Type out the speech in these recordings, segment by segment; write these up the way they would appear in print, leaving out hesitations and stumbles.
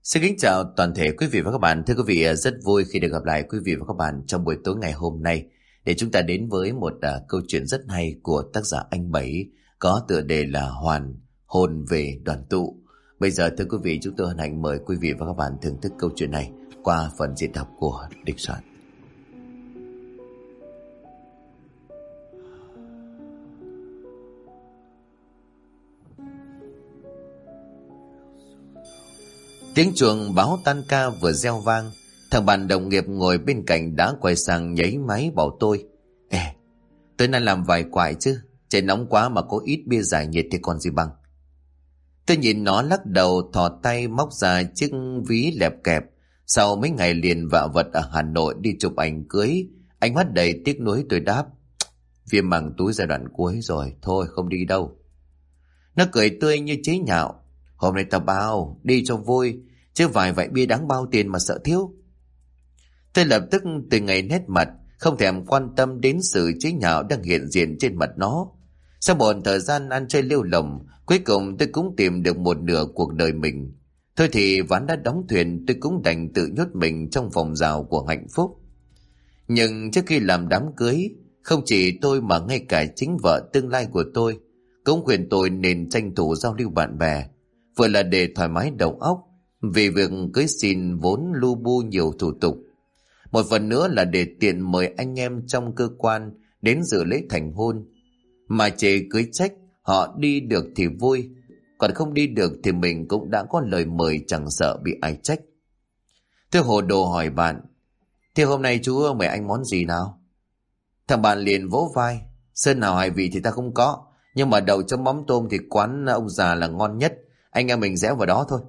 Xin kính chào toàn thể quý vị và các bạn. Thưa quý vị, rất vui khi được gặp lại quý vị và các bạn trong buổi tối ngày hôm nay để chúng ta đến với một câu chuyện rất hay của tác giả anh Bảy có tựa đề là Hoàn hồn về đoàn tụ. Bây giờ thưa quý vị, chúng tôi hân hạnh mời quý vị và các bạn thưởng thức câu chuyện này qua phần diễn đọc của Địch Soạn. Tiếng chuông báo tan ca vừa reo vang. Thằng bạn đồng nghiệp ngồi bên cạnh đã quay sang nháy máy bảo tôi: Ê, tối nay làm vài quải chứ, trời nóng quá mà có ít bia giải nhiệt thì còn gì bằng. Tôi nhìn nó lắc đầu, thò tay móc ra chiếc ví lẹp kẹp. Sau mấy ngày liền vạ vật ở Hà Nội đi chụp ảnh cưới, ánh mắt đầy tiếc nuối tôi đáp: Viêm màng túi giai đoạn cuối rồi, thôi không đi đâu. Nó cười tươi như chế nhạo: Hôm nay tao bao, đi cho vui, chứ vài vại bia đáng bao tiền mà sợ thiếu. Tôi lập tức từ ngày nét mặt, không thèm quan tâm đến sự chế nhạo đang hiện diện trên mặt nó. Sau một thời gian ăn chơi lêu lồng, cuối cùng tôi cũng tìm được một nửa cuộc đời mình. Thôi thì ván đã đóng thuyền, tôi cũng đành tự nhốt mình trong vòng rào của hạnh phúc. Nhưng trước khi làm đám cưới, không chỉ tôi mà ngay cả chính vợ tương lai của tôi cũng khuyên tôi nên tranh thủ giao lưu bạn bè, vừa là để thoải mái đầu óc, vì việc cưới xin vốn lu bu nhiều thủ tục. Một phần nữa là để tiện mời anh em trong cơ quan đến dự lễ thành hôn. Mà chê cưới trách, họ đi được thì vui, còn không đi được thì mình cũng đã có lời mời, chẳng sợ bị ai trách. Tôi hồ đồ hỏi bạn: Thế hôm nay chú mời anh món gì nào? Thằng bạn liền vỗ vai: Sơn nào hải vị thì ta không có, nhưng mà đậu chấm mắm tôm thì quán ông già là ngon nhất, anh em mình rẽ vào đó thôi.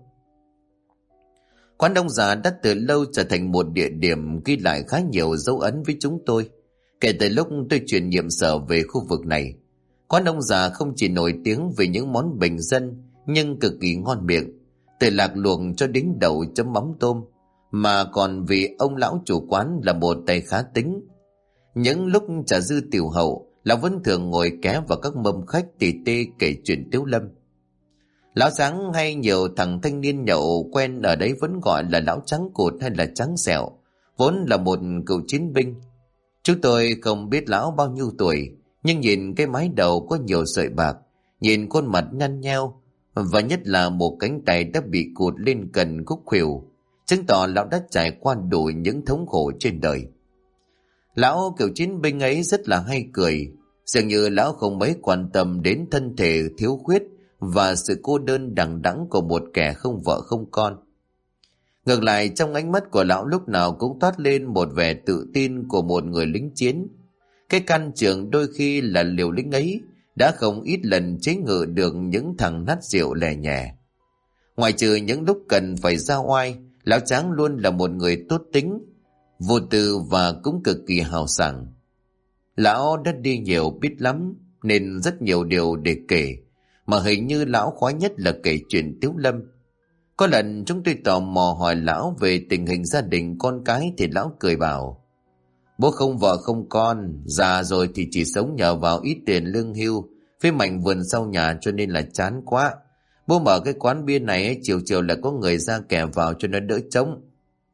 Quán ông già đã từ lâu trở thành một địa điểm ghi lại khá nhiều dấu ấn với chúng tôi. Kể từ lúc tôi chuyển nhiệm sở về khu vực này, quán ông già không chỉ nổi tiếng về những món bình dân nhưng cực kỳ ngon miệng, từ lạc luộc cho đến đậu chấm mắm tôm, mà còn vì ông lão chủ quán là một tay khá tính. Những lúc trà dư tiểu hậu, lão vẫn thường ngồi ké vào các mâm khách tỉ tê kể chuyện tiếu lâm. Lão Trắng hay nhiều thằng thanh niên nhậu quen ở đấy vẫn gọi là lão Trắng Cột hay là Trắng Sẹo, vốn là một cựu chiến binh. Chúng tôi không biết lão bao nhiêu tuổi, nhưng nhìn cái mái đầu có nhiều sợi bạc, nhìn khuôn mặt nhăn nheo, và nhất là một cánh tay đã bị cụt lên cần khúc khuỷu, chứng tỏ lão đã trải qua đủ những thống khổ trên đời. Lão cựu chiến binh ấy rất là hay cười, dường như lão không mấy quan tâm đến thân thể thiếu khuyết và sự cô đơn đằng đẵng của một kẻ không vợ không con. Ngược lại, trong ánh mắt của lão lúc nào cũng toát lên một vẻ tự tin của một người lính chiến. Cái căn trường đôi khi là liều lĩnh ấy đã không ít lần chế ngự được những thằng nát rượu lè nhẹ. Ngoài trừ những lúc cần phải ra oai, lão Tráng luôn là một người tốt tính, vô tư và cũng cực kỳ hào sảng. Lão đã đi nhiều biết lắm nên rất nhiều điều để kể, mà hình như lão khoái nhất là kể chuyện tiếu lâm. Có lần chúng tôi tò mò hỏi lão về tình hình gia đình con cái thì lão cười bảo: Bố không vợ không con, già rồi thì chỉ sống nhờ vào ít tiền lương hưu với mảnh vườn sau nhà, cho nên là chán quá. Bố mở cái quán bia này ấy, chiều chiều là có người ra kẻ vào cho nó đỡ trống.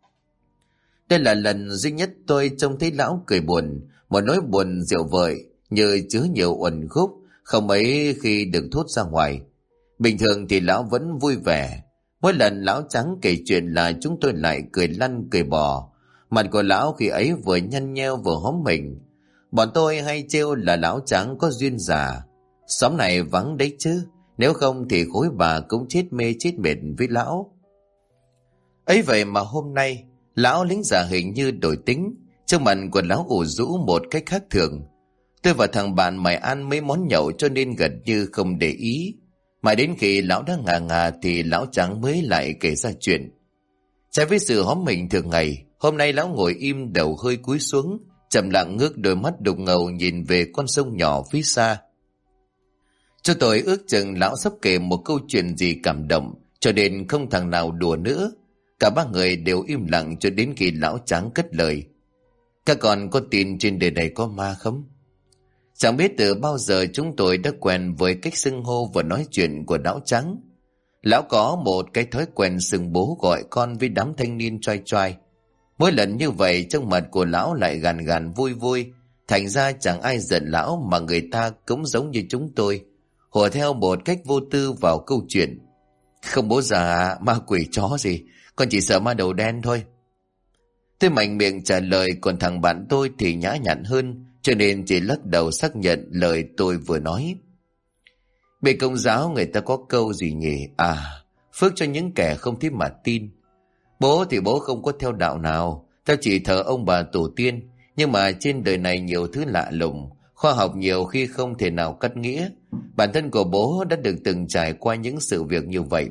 Đây là lần duy nhất tôi trông thấy lão cười buồn, một nỗi buồn rượu vợi như chứa nhiều uẩn khúc, không mấy khi được thốt ra ngoài. Bình thường thì lão vẫn vui vẻ. Mỗi lần lão Trắng kể chuyện là chúng tôi lại cười lăn cười bò. Mặt của lão khi ấy vừa nhăn nheo vừa hóm mình. Bọn tôi hay trêu là lão Trắng có duyên già. Xóm này vắng đấy chứ, nếu không thì khối bà cũng chết mê chết mệt với lão. Ấy vậy mà hôm nay lão lính già hình như đổi tính, trước mặt của lão ủ rũ một cách khác thường. Tôi và thằng bạn mày ăn mấy món nhậu cho nên gần như không để ý. Mãi đến khi lão đã ngà ngà thì lão Trắng mới lại kể ra chuyện. Trái với sự hóm mình thường ngày, hôm nay lão ngồi im, đầu hơi cúi xuống, trầm lặng ngước đôi mắt đục ngầu nhìn về con sông nhỏ phía xa. Cho tôi ước chừng lão sắp kể một câu chuyện gì cảm động, cho nên không thằng nào đùa nữa. Cả ba người đều im lặng cho đến khi lão Trắng cất lời: Các con có tin trên đời này có ma không? Chẳng biết từ bao giờ chúng tôi đã quen với cách xưng hô và nói chuyện của lão Trắng. Lão có một cái thói quen xưng bố gọi con với đám thanh niên choai choai. Mỗi lần như vậy trong mặt của lão lại gàn gàn vui vui. Thành ra chẳng ai giận lão mà người ta cũng giống như chúng tôi, hùa theo một cách vô tư vào câu chuyện. Không bố già ma quỷ chó gì, con chỉ sợ ma đầu đen thôi. Tôi mạnh miệng trả lời, còn thằng bạn tôi thì nhã nhặn hơn, cho nên chỉ lắc đầu xác nhận lời tôi vừa nói. Bên Công giáo người ta có câu gì nhỉ? À, phước cho những kẻ không thích mà tin. Bố thì bố không có theo đạo nào, tao chỉ thờ ông bà tổ tiên. Nhưng mà trên đời này nhiều thứ lạ lùng, khoa học nhiều khi không thể nào cắt nghĩa. Bản thân của bố đã được từng trải qua những sự việc như vậy.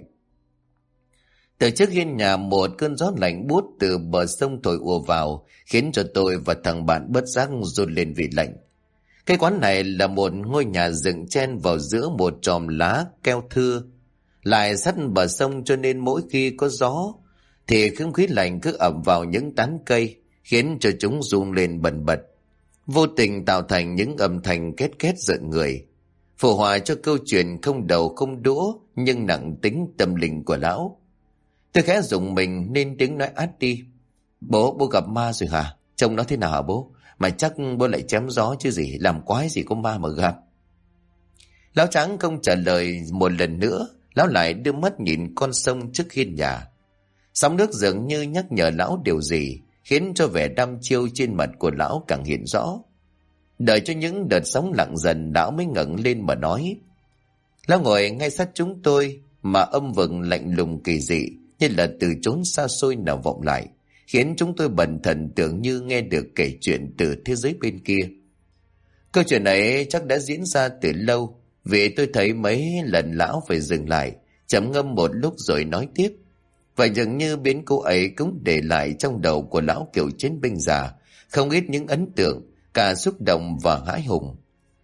Từ trước hiên nhà một cơn gió lạnh buốt từ bờ sông thổi ùa vào, khiến cho tôi và thằng bạn bất giác run lên vì lạnh. Cái quán này là một ngôi nhà dựng chen vào giữa một chòm lá keo thưa, lại sát bờ sông, cho nên mỗi khi có gió thì không khí lạnh cứ ập vào những tán cây, khiến cho chúng rung lên bần bật, vô tình tạo thành những âm thanh két két rợn người, phù hòa cho câu chuyện không đầu không đũa nhưng nặng tính tâm linh của lão. Tôi khẽ rùng mình nên tiếng nói át đi. Bố gặp ma rồi hả? Trông nó thế nào hả bố? Mà chắc bố lại chém gió chứ gì, làm quái gì có ma mà gặp. Lão Trắng không trả lời một lần nữa. Lão lại đưa mắt nhìn con sông trước hiên nhà. Sóng nước dường như nhắc nhở lão điều gì, khiến cho vẻ đăm chiêu trên mặt của lão càng hiện rõ. Đợi cho những đợt sóng lặng dần, lão mới ngẩng lên mà nói. Lão ngồi ngay sát chúng tôi, mà âm vừng lạnh lùng kỳ dị như là từ chốn xa xôi nào vọng lại, khiến chúng tôi bần thần tưởng như nghe được kể chuyện từ thế giới bên kia. Câu chuyện ấy chắc đã diễn ra từ lâu, vì tôi thấy mấy lần lão phải dừng lại, trầm ngâm một lúc rồi nói tiếp. Và dường như biến cố ấy cũng để lại trong đầu của lão cựu chiến binh già không ít những ấn tượng, cả xúc động và hãi hùng.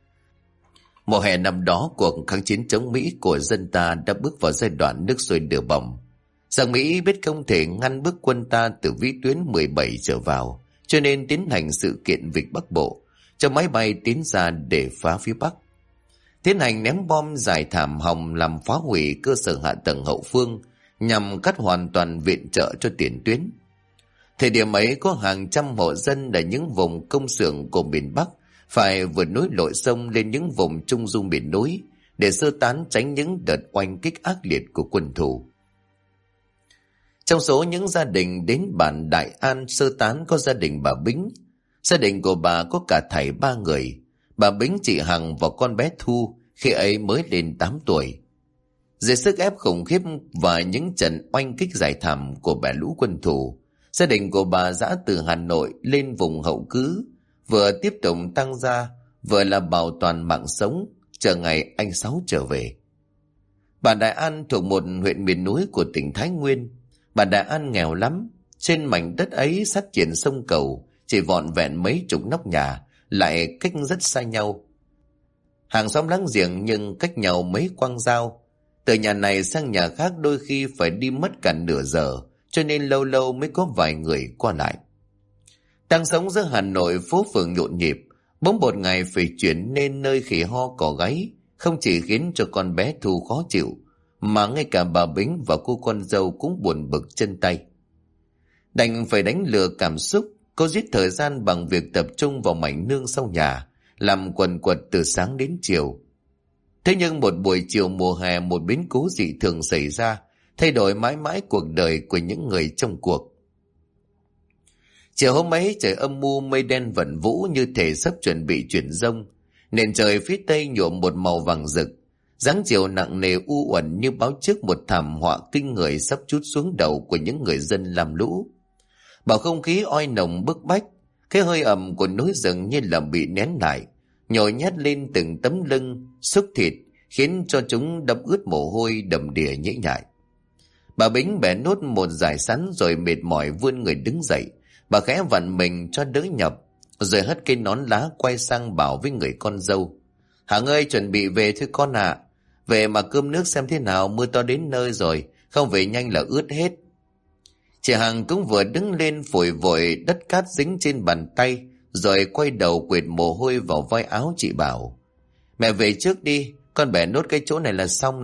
Mùa hè năm đó, cuộc kháng chiến chống Mỹ của dân ta đã bước vào giai đoạn nước sôi lửa bỏng. Rằng Mỹ biết không thể ngăn bước quân ta từ vĩ tuyến 17 trở vào, cho nên tiến hành sự kiện Vịnh Bắc Bộ, cho máy bay tiến ra để phá phía Bắc. Tiến hành ném bom dài thảm hòng làm phá hủy cơ sở hạ tầng hậu phương, nhằm cắt hoàn toàn viện trợ cho tiền tuyến. Thời điểm ấy có hàng trăm hộ dân ở những vùng công xưởng của miền Bắc phải vượt núi lội sông lên những vùng trung du miền núi để sơ tán tránh những đợt oanh kích ác liệt của quân thù. Trong số những gia đình đến bản Đại An sơ tán có gia đình bà Bính. Gia đình của bà có cả thảy 3 người: bà Bính, chị Hằng và con bé Thu khi ấy mới lên 8 tuổi. Dưới sức ép khủng khiếp và những trận oanh kích dài thảm của bè lũ quân thù, gia đình của bà dã từ Hà Nội lên vùng hậu cứ, vừa tiếp tục tăng gia, vừa là bảo toàn mạng sống, chờ ngày anh Sáu trở về. Bản Đại An thuộc một huyện miền núi của tỉnh Thái Nguyên. Bản Đại An nghèo lắm, trên mảnh đất ấy sát triển sông Cầu, chỉ vọn vẹn mấy chục nóc nhà, lại cách rất xa nhau. Hàng xóm láng giềng nhưng cách nhau mấy quang dao. Từ nhà này sang nhà khác đôi khi phải đi mất cả nửa giờ, cho nên lâu lâu mới có vài người qua lại. Đang sống giữa Hà Nội phố phường nhộn nhịp, bỗng một ngày phải chuyển nên nơi khỉ ho cỏ gáy, không chỉ khiến cho con bé Thu khó chịu, mà ngay cả bà Bính và cô con dâu cũng buồn bực chân tay. Đành phải đánh lừa cảm xúc, cô giết thời gian bằng việc tập trung vào mảnh nương sau nhà, làm quần quật từ sáng đến chiều. Thế nhưng một buổi chiều mùa hè, một biến cố dị thường xảy ra, thay đổi mãi mãi cuộc đời của những người trong cuộc. Chiều hôm ấy trời âm mưu, mây đen vẩn vũ như thể sắp chuẩn bị chuyển giông, nền trời phía tây nhuộm một màu vàng rực. Dáng chiều nặng nề u uẩn như báo trước một thảm họa kinh người sắp trút xuống đầu của những người dân làm lũ. Bầu không khí oi nồng bức bách, cái hơi ẩm của núi rừng như là bị nén lại, nhồi nhét lên từng tấm lưng, xúc thịt, khiến cho chúng đẫm ướt mồ hôi đầm đìa nhễ nhại. Bà Bính bẻ nốt một dải sắn rồi mệt mỏi vươn người đứng dậy. Bà khẽ vặn mình cho đỡ nhọc, rồi hất cây nón lá quay sang bảo với người con dâu: Hằng ơi, chuẩn bị về thôi con ạ. Về mà cơm nước xem thế nào, mưa to đến nơi rồi, không về nhanh là ướt hết. Chị Hằng cũng vừa đứng lên phủi vội đất cát dính trên bàn tay, rồi quay đầu quệt mồ hôi vào vai áo chị bảo: Mẹ về trước đi, con bẻ nốt cái chỗ này là xong này.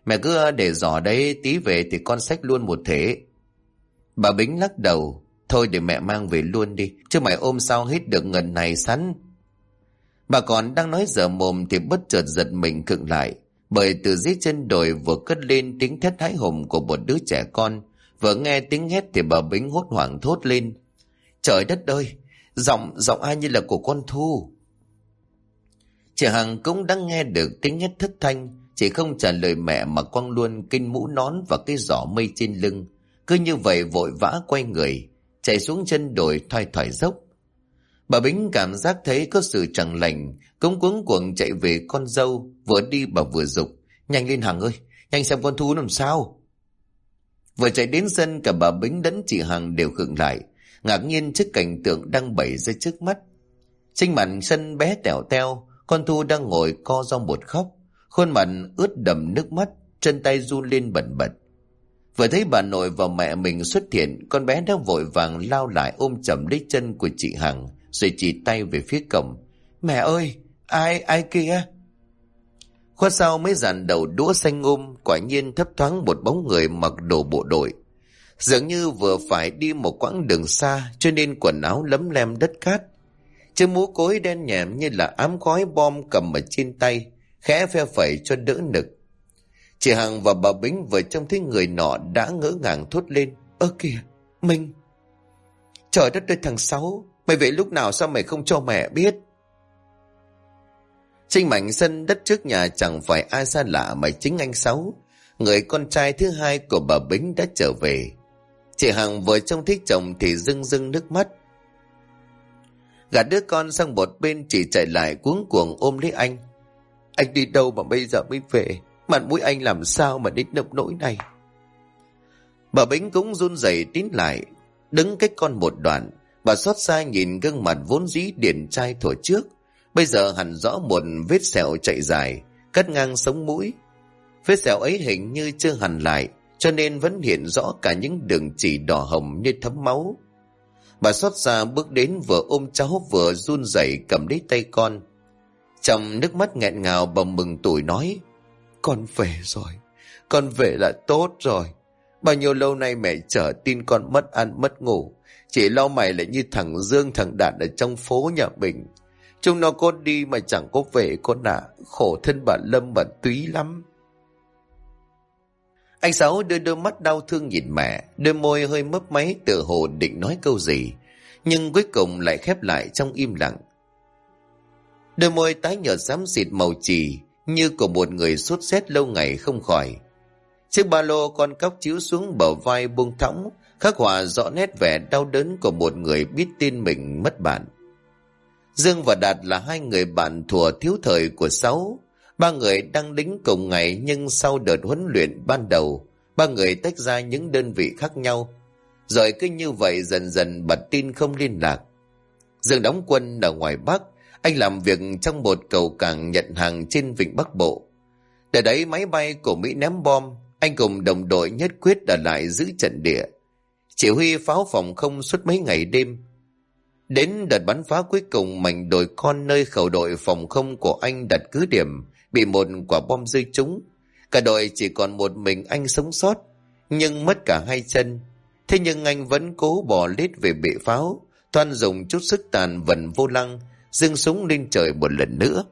Mẹ cứ để giỏ đấy, tí về thì con xách luôn một thể. Bà Bính lắc đầu. Thôi để mẹ mang về luôn đi, chứ mày ôm sao hết được ngần này sẵn. Bà còn đang nói dở mồm thì bất chợt giật mình khựng lại, bởi từ dưới chân đồi vừa cất lên tiếng thét hãi hùng của một đứa trẻ con. Vừa nghe tiếng hét thì bà Bính hốt hoảng thốt lên. Trời đất ơi, giọng ai như là của con Thu. Chị Hằng cũng đã nghe được tiếng hét thất thanh, chị không trả lời mẹ mà quăng luôn kinh mũ nón và cái giỏ mây trên lưng. Cứ như vậy vội vã quay người, chạy xuống chân đồi thoai thoải dốc. Bà Bính cảm giác thấy có sự chẳng lành, cũng cuống cuồng chạy về con dâu. Vừa đi bà vừa giục. Nhanh lên Hằng ơi, nhanh xem con Thu làm sao. Vừa chạy đến sân, cả bà Bính lẫn chị Hằng đều khựng lại, ngạc nhiên trước cảnh tượng đang bày ra trước mắt. Trên mặt sân bé tẻo teo, con Thu đang ngồi co ro bột khóc, khuôn mặt ướt đẫm nước mắt, chân tay run lên bần bật. Vừa thấy bà nội và mẹ mình xuất hiện, con bé đã vội vàng lao lại ôm chầm lấy chân của chị Hằng, rồi chỉ tay về phía cổng. Mẹ ơi, ai kia? Khuất sau mấy dàn đầu đũa xanh quả nhiên thấp thoáng một bóng người mặc đồ bộ đội. Dường như vừa phải đi một quãng đường xa, cho nên quần áo lấm lem đất cát. Chiếc mũ cối đen nhẹm như là ám khói bom cầm ở trên tay, khẽ phe phẩy cho đỡ nực. Chị Hằng và bà Bính vừa trông thấy người nọ đã ngỡ ngàng thốt lên. Ơ kìa, Minh! Trời đất ơi thằng Sáu, mày về lúc nào sao mày không cho mẹ biết? Trên mảnh sân đất trước nhà chẳng phải ai xa lạ mà chính anh Sáu, người con trai thứ hai của bà Bính đã trở về. Chị Hằng vừa trông thấy chồng thì rưng rưng nước mắt. Gạt đứa con sang một bên, chỉ chạy lại cuống cuồng ôm lấy anh. Anh đi đâu mà bây giờ mới về? Mặt mũi anh làm sao mà đến nông nỗi này? Bà Bính cũng run rẩy tiến lại, đứng cách con một đoạn. Bà xót xa nhìn gương mặt vốn dĩ điển trai thuở trước, bây giờ hẳn rõ một vết sẹo chạy dài, cắt ngang sống mũi. Vết sẹo ấy hình như chưa hằn lại, cho nên vẫn hiện rõ cả những đường chỉ đỏ hồng như thấm máu. Bà xót xa bước đến, vừa ôm cháu vừa run rẩy cầm lấy tay con. Trong nước mắt nghẹn ngào, bà mừng tủi nói: Con về rồi, con về là tốt rồi. Bao nhiêu lâu nay mẹ chờ tin con mất ăn mất ngủ, chỉ lo mày lại như thằng Dương thằng Đạt ở trong phố nhà mình. Chúng nó có đi mà chẳng có về con ạ. Khổ thân bà Lâm bà Túy lắm. Anh Sáu đưa đôi mắt đau thương nhìn mẹ, đôi môi hơi mấp máy tựa hồ định nói câu gì, nhưng cuối cùng lại khép lại trong im lặng. Đôi môi tái nhợt xám xịt màu chì như của một người sốt rét lâu ngày không khỏi. Chiếc ba lô con cóc chiếu xuống bờ vai buông thõng, khắc họa rõ nét vẻ đau đớn của một người biết tin mình mất bạn. Dương và Đạt là hai người bạn thuở thiếu thời của Sáu. Ba người đang lính cùng ngày, nhưng sau đợt huấn luyện ban đầu, ba người tách ra những đơn vị khác nhau. Rồi cứ như vậy dần dần bật tin không liên lạc. Dương đóng quân ở ngoài Bắc, anh làm việc trong một cầu cảng nhận hàng trên vịnh Bắc Bộ. Để đấy máy bay của Mỹ ném bom, anh cùng đồng đội nhất quyết ở lại giữ trận địa, chỉ huy pháo phòng không suốt mấy ngày đêm. Đến đợt bắn phá cuối cùng, mảnh đồi con nơi khẩu đội phòng không của anh đặt cứ điểm bị một quả bom rơi trúng. Cả đội chỉ còn một mình anh sống sót, nhưng mất cả hai chân. Thế nhưng anh vẫn cố bò lết về bệ pháo, toan dùng chút sức tàn vần vô lăng giương súng lên trời một lần nữa.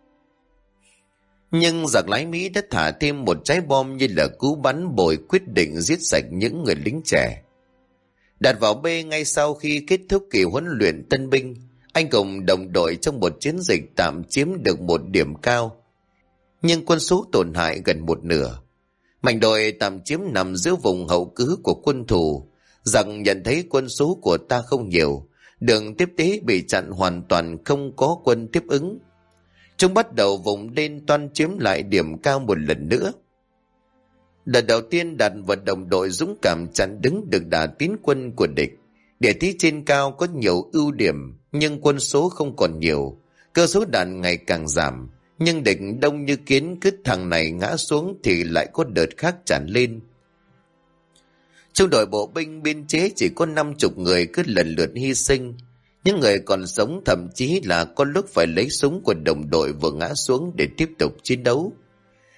Nhưng giặc lái Mỹ đã thả thêm một trái bom như là cú bắn bồi quyết định giết sạch những người lính trẻ. Đặt vào B ngay sau khi kết thúc kỳ huấn luyện tân binh, anh cùng đồng đội trong một chiến dịch tạm chiếm được một điểm cao, nhưng quân số tổn hại gần một nửa. Mảnh đồi tạm chiếm nằm giữa vùng hậu cứ của quân thù. Giặc nhận thấy quân số của ta không nhiều, đường tiếp tế bị chặn hoàn toàn, không có quân tiếp ứng. Chúng bắt đầu vùng lên toan chiếm lại điểm cao một lần nữa. Đợt đầu tiên Đạt và đồng đội dũng cảm chặn đứng được đà tiến quân của địch. Địa thế trên cao có nhiều ưu điểm, nhưng quân số không còn nhiều, cơ số đạn ngày càng giảm. Nhưng địch đông như kiến, cứ thằng này ngã xuống thì lại có đợt khác tràn lên. Trong đội bộ binh biên chế chỉ có 50 người cứ lần lượt hy sinh. Những người còn sống thậm chí là có lúc phải lấy súng của đồng đội vừa ngã xuống để tiếp tục chiến đấu.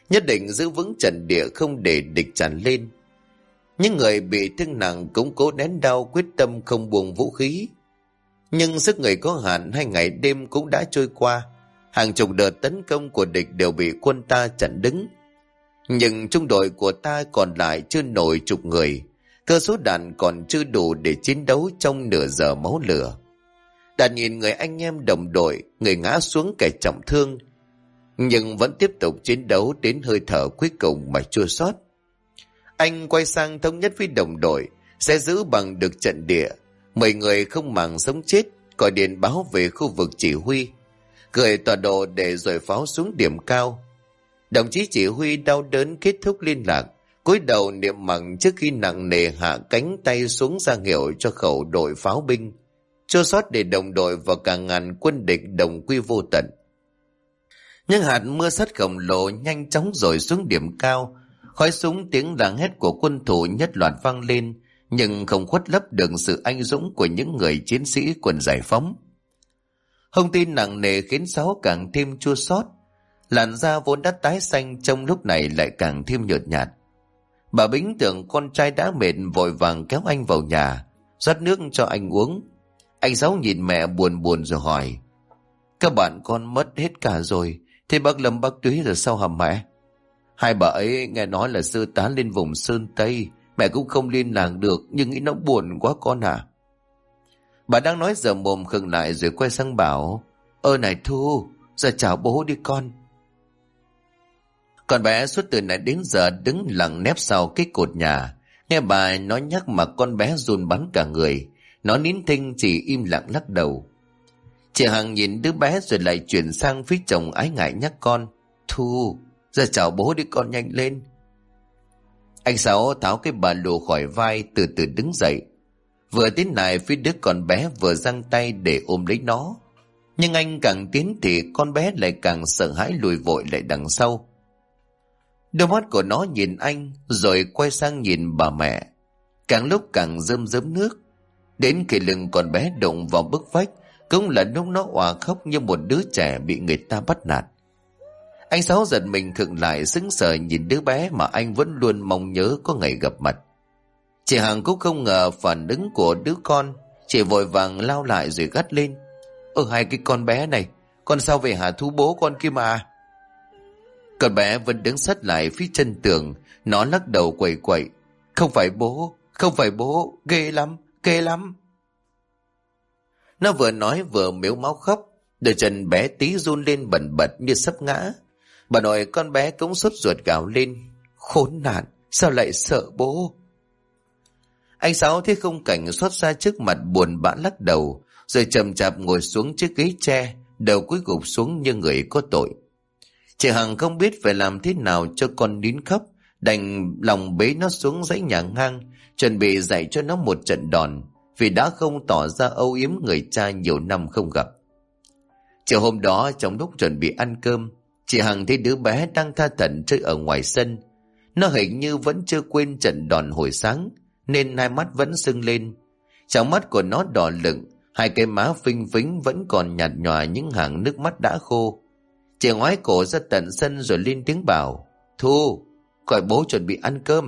nhất định giữ vững trận địa không để địch tràn lên. Những người bị thương nặng cũng cố nén đau, quyết tâm không buông vũ khí. Nhưng sức người có hạn, 2 ngày đêm cũng đã trôi qua. Hàng chục đợt tấn công của địch đều bị quân ta chặn đứng. Nhưng trung đội của ta còn lại chưa nổi chục người, cơ số đạn còn chưa đủ để chiến đấu trong nửa giờ máu lửa. Đàn nhìn người anh em đồng đội, người ngã xuống kẻ trọng thương, nhưng vẫn tiếp tục chiến đấu đến hơi thở cuối cùng mà chua xót. Anh quay sang thống nhất với đồng đội sẽ giữ bằng được trận địa. 10 người không màng sống chết gọi điện báo về khu vực chỉ huy, gửi tọa độ để dội pháo xuống điểm cao. Đồng chí chỉ huy đau đớn kết thúc liên lạc, cúi đầu niệm mặng trước khi nặng nề hạ cánh tay xuống ra hiệu cho khẩu đội pháo binh, chua xót để đồng đội và cả ngàn quân địch đồng quy vô tận. Nhưng hạt mưa sắt khổng lồ nhanh chóng rội xuống điểm cao, khói súng tiếng la hét của quân thủ nhất loạt vang lên, nhưng không khuất lấp được sự anh dũng của những người chiến sĩ quân giải phóng. Thông tin nặng nề khiến Sáu càng thêm chua xót. Làn da vốn đã tái xanh trong lúc này lại càng thêm nhợt nhạt. Bà Bính tưởng con trai đã mệt, vội vàng kéo anh vào nhà, rót nước cho anh uống. Anh Sáu nhìn mẹ buồn buồn rồi hỏi: các bạn con mất hết cả rồi, thế bác Lâm bác Túy rồi sao hả mẹ? Hai bà ấy nghe nói là sơ tán lên vùng Sơn Tây, mẹ cũng không liên lạc được, nhưng nghĩ nó buồn quá con à. Bà đang nói giờ mồm khựng lại rồi quay sang bảo: này Thu, giờ chào bố đi con. Con bé suốt từ nãy đến giờ đứng lặng nép sau cái cột nhà, nghe bà nói nhắc mà con bé run bắn cả người. Nó nín thinh chỉ im lặng lắc đầu. Chị Hằng nhìn đứa bé rồi lại chuyển sang phía chồng ái ngại nhắc con: Thu, giờ chào bố đi con, nhanh lên. Anh Sáu tháo cái ba lô khỏi vai, từ từ đứng dậy. Vừa tiến lại phía đứa con bé vừa giang tay để ôm lấy nó. Nhưng anh càng tiến thì con bé lại càng sợ hãi lùi vội lại đằng sau. Đôi mắt của nó nhìn anh rồi quay sang nhìn bà mẹ, càng lúc càng rơm rớm nước. Đến khi lưng con bé đụng vào bức vách cũng là lúc nó òa khóc như một đứa trẻ bị người ta bắt nạt. Anh Sáu giật mình khựng lại, sững sờ nhìn đứa bé mà anh vẫn luôn mong nhớ có ngày gặp mặt. Chị Hằng cũng không ngờ phản ứng của đứa con, chị vội vàng lao lại rồi gắt lên: hai cái con bé này, con sao về hả Thu, bố con kia mà. Con bé vẫn đứng sát lại phía chân tường, nó lắc đầu quẩy quẩy: không phải bố, không phải bố, ghê lắm, ghê lắm. Nó vừa nói vừa mếu máu khóc, đôi chân bé tí run lên bần bật như sắp ngã. Bà nội con bé cũng sốt ruột gào lên: khốn nạn, sao lại sợ bố. Anh Sáu thấy khung cảnh xót xa trước mặt buồn bã lắc đầu, rồi chậm chạp ngồi xuống chiếc ghế tre, đầu cúi gục xuống như người có tội. Chị Hằng không biết phải làm thế nào cho con nín khóc, đành lòng bế nó xuống dãy nhà ngang, chuẩn bị dạy cho nó một trận đòn, vì đã không tỏ ra âu yếm người cha nhiều năm không gặp. Chiều hôm đó trong lúc chuẩn bị ăn cơm, chị Hằng thấy đứa bé đang tha thẩn chơi ở ngoài sân. Nó hình như vẫn chưa quên trận đòn hồi sáng, nên hai mắt vẫn sưng lên. Trong mắt của nó đỏ lựng, hai cái má phinh phính vẫn còn nhạt nhòa những hàng nước mắt đã khô. Chị ngoái cổ ra tận sân rồi lên tiếng bảo: Thu, gọi bố chuẩn bị ăn cơm.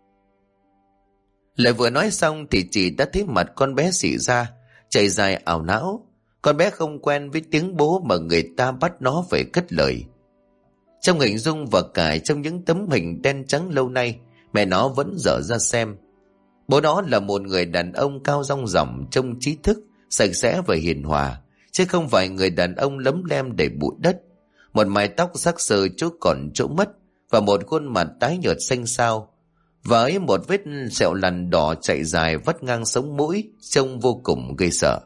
Lại vừa nói xong thì chị đã thấy mặt con bé xị ra, chảy dài ảo não. Con bé không quen với tiếng bố mà người ta bắt nó phải cất lời. Trong hình dung và cả trong những tấm hình đen trắng lâu nay, mẹ nó vẫn dở ra xem. Bố nó là một người đàn ông cao rong ròng, trông trí thức, sạch sẽ và hiền hòa, chứ không phải người đàn ông lấm lem đầy bụi đất. Một mái tóc sắc sơ chỗ còn chỗ mất, và một khuôn mặt tái nhợt xanh xao, và ấy một vết sẹo lằn đỏ chạy dài vắt ngang sống mũi, trông vô cùng gây sợ.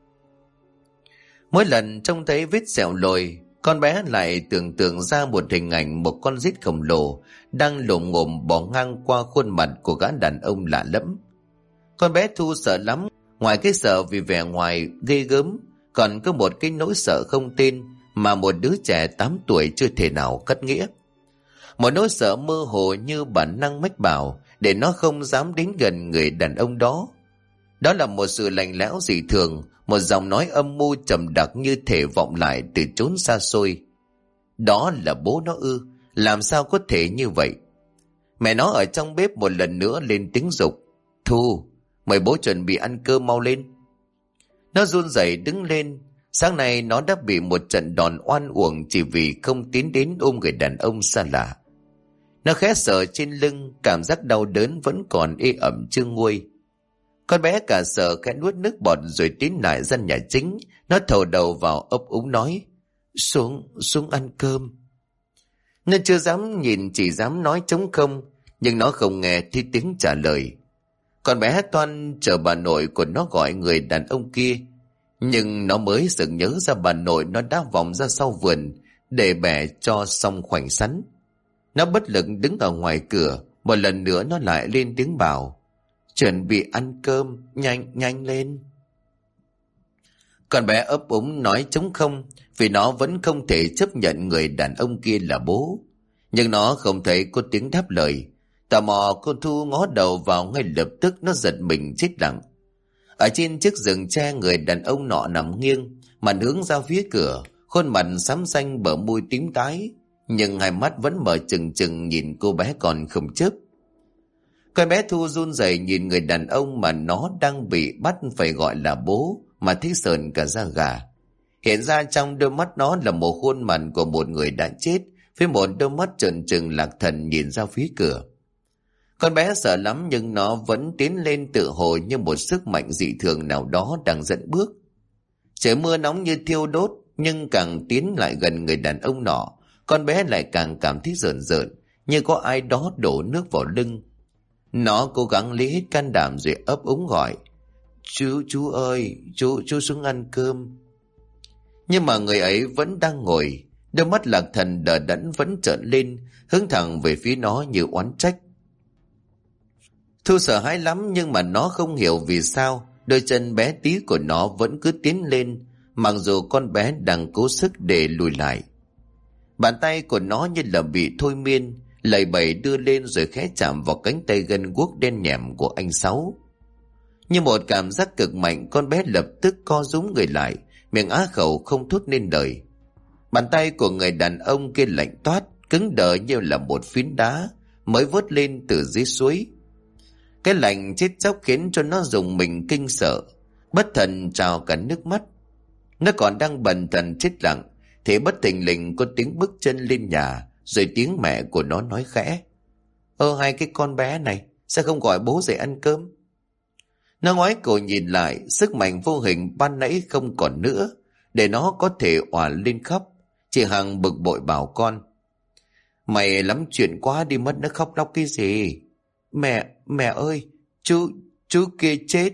Mỗi lần trông thấy vết sẹo lồi, con bé lại tưởng tượng ra một hình ảnh một con rít khổng lồ đang lồm ngồm bò ngang qua khuôn mặt của gã đàn ông lạ lẫm. Con bé Thu sợ lắm, ngoài cái sợ vì vẻ ngoài ghê gớm, còn có một cái nỗi sợ không tên mà một đứa trẻ 8 tuổi chưa thể nào cắt nghĩa. Một nỗi sợ mơ hồ như bản năng mách bảo để nó không dám đến gần người đàn ông đó. Đó là một sự lạnh lẽo dị thường, một giọng nói âm mưu trầm đặc như thể vọng lại từ chốn xa xôi. Đó là bố nó ư? Làm sao có thể như vậy? Mẹ nó ở trong bếp một lần nữa lên tiếng giục. Thu, mời bố chuẩn bị ăn cơm mau lên. Nó run rẩy đứng lên. Sáng nay nó đã bị một trận đòn oan uổng chỉ vì không tiến đến ôm người đàn ông xa lạ. Nó khẽ sờ trên lưng, cảm giác đau đớn vẫn còn ê ẩm chưa nguôi. Con bé cả sợ khẽ nuốt nước bọt rồi tiến lại ra nhà chính. Nó thầu đầu vào ấp úng nói, xuống ăn cơm. Nó chưa dám nhìn, chỉ dám nói trống không, nhưng nó không nghe thấy tiếng trả lời. Con bé toan chờ bà nội của nó gọi người đàn ông kia, nhưng nó mới sực nhớ ra bà nội nó đã vòng ra sau vườn để bẻ cho xong khoảnh sắn. Nó bất lực đứng ở ngoài cửa, một lần nữa nó lại lên tiếng bảo, chuẩn bị ăn cơm, nhanh lên. Con bé ấp úng nói trống không vì nó vẫn không thể chấp nhận người đàn ông kia là bố. Nhưng nó không thấy có tiếng đáp lời. Tò mò cô Thu ngó đầu vào, ngay lập tức nó giật mình chết lặng. Ở trên chiếc giường tre, người đàn ông nọ nằm nghiêng, mặt hướng ra phía cửa, khuôn mặt xám xanh, bờ môi tím tái, nhưng hai mắt vẫn mở trừng trừng nhìn cô bé còn không chớp. Con bé Thu run rẩy nhìn người đàn ông mà nó đang bị bắt phải gọi là bố mà thấy sờn cả da gà. Hiện ra trong đôi mắt nó là một khuôn mặt của một người đã chết, với một đôi mắt trợn trừng lạc thần nhìn ra phía cửa. Con bé sợ lắm nhưng nó vẫn tiến lên, tự hồ như một sức mạnh dị thường nào đó đang dẫn bước. Trời mưa nóng như thiêu đốt, nhưng càng tiến lại gần người đàn ông nọ, con bé lại càng cảm thấy rợn rợn, như có ai đó đổ nước vào lưng. Nó cố gắng lấy hết can đảm rồi ấp úng gọi, chú ơi, chú xuống ăn cơm. Nhưng mà người ấy vẫn đang ngồi, đôi mắt lạc thần đờ đẫn vẫn trợn lên, hướng thẳng về phía nó như oán trách. Thu sợ hãi lắm, nhưng mà nó không hiểu vì sao đôi chân bé tí của nó vẫn cứ tiến lên, mặc dù con bé đang cố sức để lùi lại. Bàn tay của nó như là bị thôi miên, lầy bầy đưa lên rồi khẽ chạm vào cánh tay gân guốc đen nhẹm của anh Sáu. Như một cảm giác cực mạnh, con bé lập tức co rúm người lại, miệng á khẩu không thốt nên lời. Bàn tay của người đàn ông kia lạnh toát, cứng đờ như là một phiến đá mới vớt lên từ dưới suối. Cái lạnh chết chóc khiến cho nó rùng mình kinh sợ, bất thần trào cả nước mắt. Nó còn đang bần thần chết lặng thì bất thình lình có tiếng bước chân lên nhà, rồi tiếng mẹ của nó nói khẽ, hai cái con bé này sao không gọi bố dậy ăn cơm. Nó ngoái cổ nhìn lại, sức mạnh vô hình ban nãy không còn nữa, để nó có thể òa lên khóc. Chị Hằng bực bội bảo con, mày lắm chuyện quá đi mất, nó khóc lóc cái gì. Mẹ ơi, chú kia chết.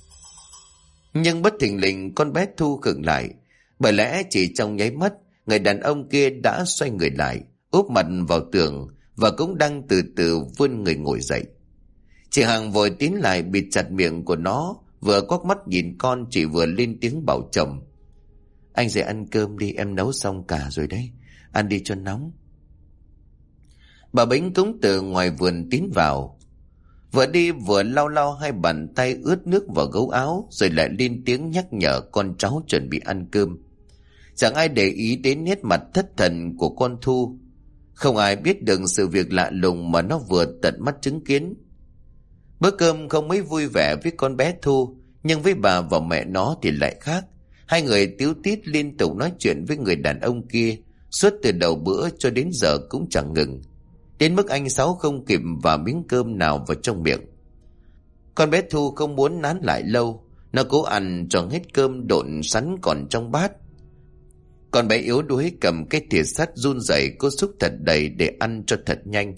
Nhưng bất thình lình con bé Thu khựng lại, bởi lẽ chỉ trong nháy mắt, người đàn ông kia đã xoay người lại, úp mặt vào tường và cũng đang từ từ vươn người ngồi dậy. Chị Hằng vội tiến lại bịt chặt miệng của nó, vừa quắc mắt nhìn con, chị vừa lên tiếng bảo chồng, anh dậy ăn cơm đi, em nấu xong cả rồi đấy, ăn đi cho nóng. Bà Bính cũng từ ngoài vườn tiến vào, vừa đi vừa lau lau hai bàn tay ướt nước vào gấu áo, rồi lại lên tiếng nhắc nhở con cháu chuẩn bị ăn cơm. Chẳng ai để ý đến nét mặt thất thần của con Thu. Không ai biết được sự việc lạ lùng mà nó vừa tận mắt chứng kiến. Bữa cơm không mấy vui vẻ với con bé Thu, nhưng với bà và mẹ nó thì lại khác. Hai người tíu tít liên tục nói chuyện với người đàn ông kia, suốt từ đầu bữa cho đến giờ cũng chẳng ngừng, đến mức anh Sáu không kịp vào miếng cơm nào vào trong miệng. Con bé Thu không muốn nán lại lâu, nó cố ăn cho hết cơm độn sắn còn trong bát. Con bé yếu đuối cầm cái thìa sắt run rẩy cố xúc thật đầy để ăn cho thật nhanh.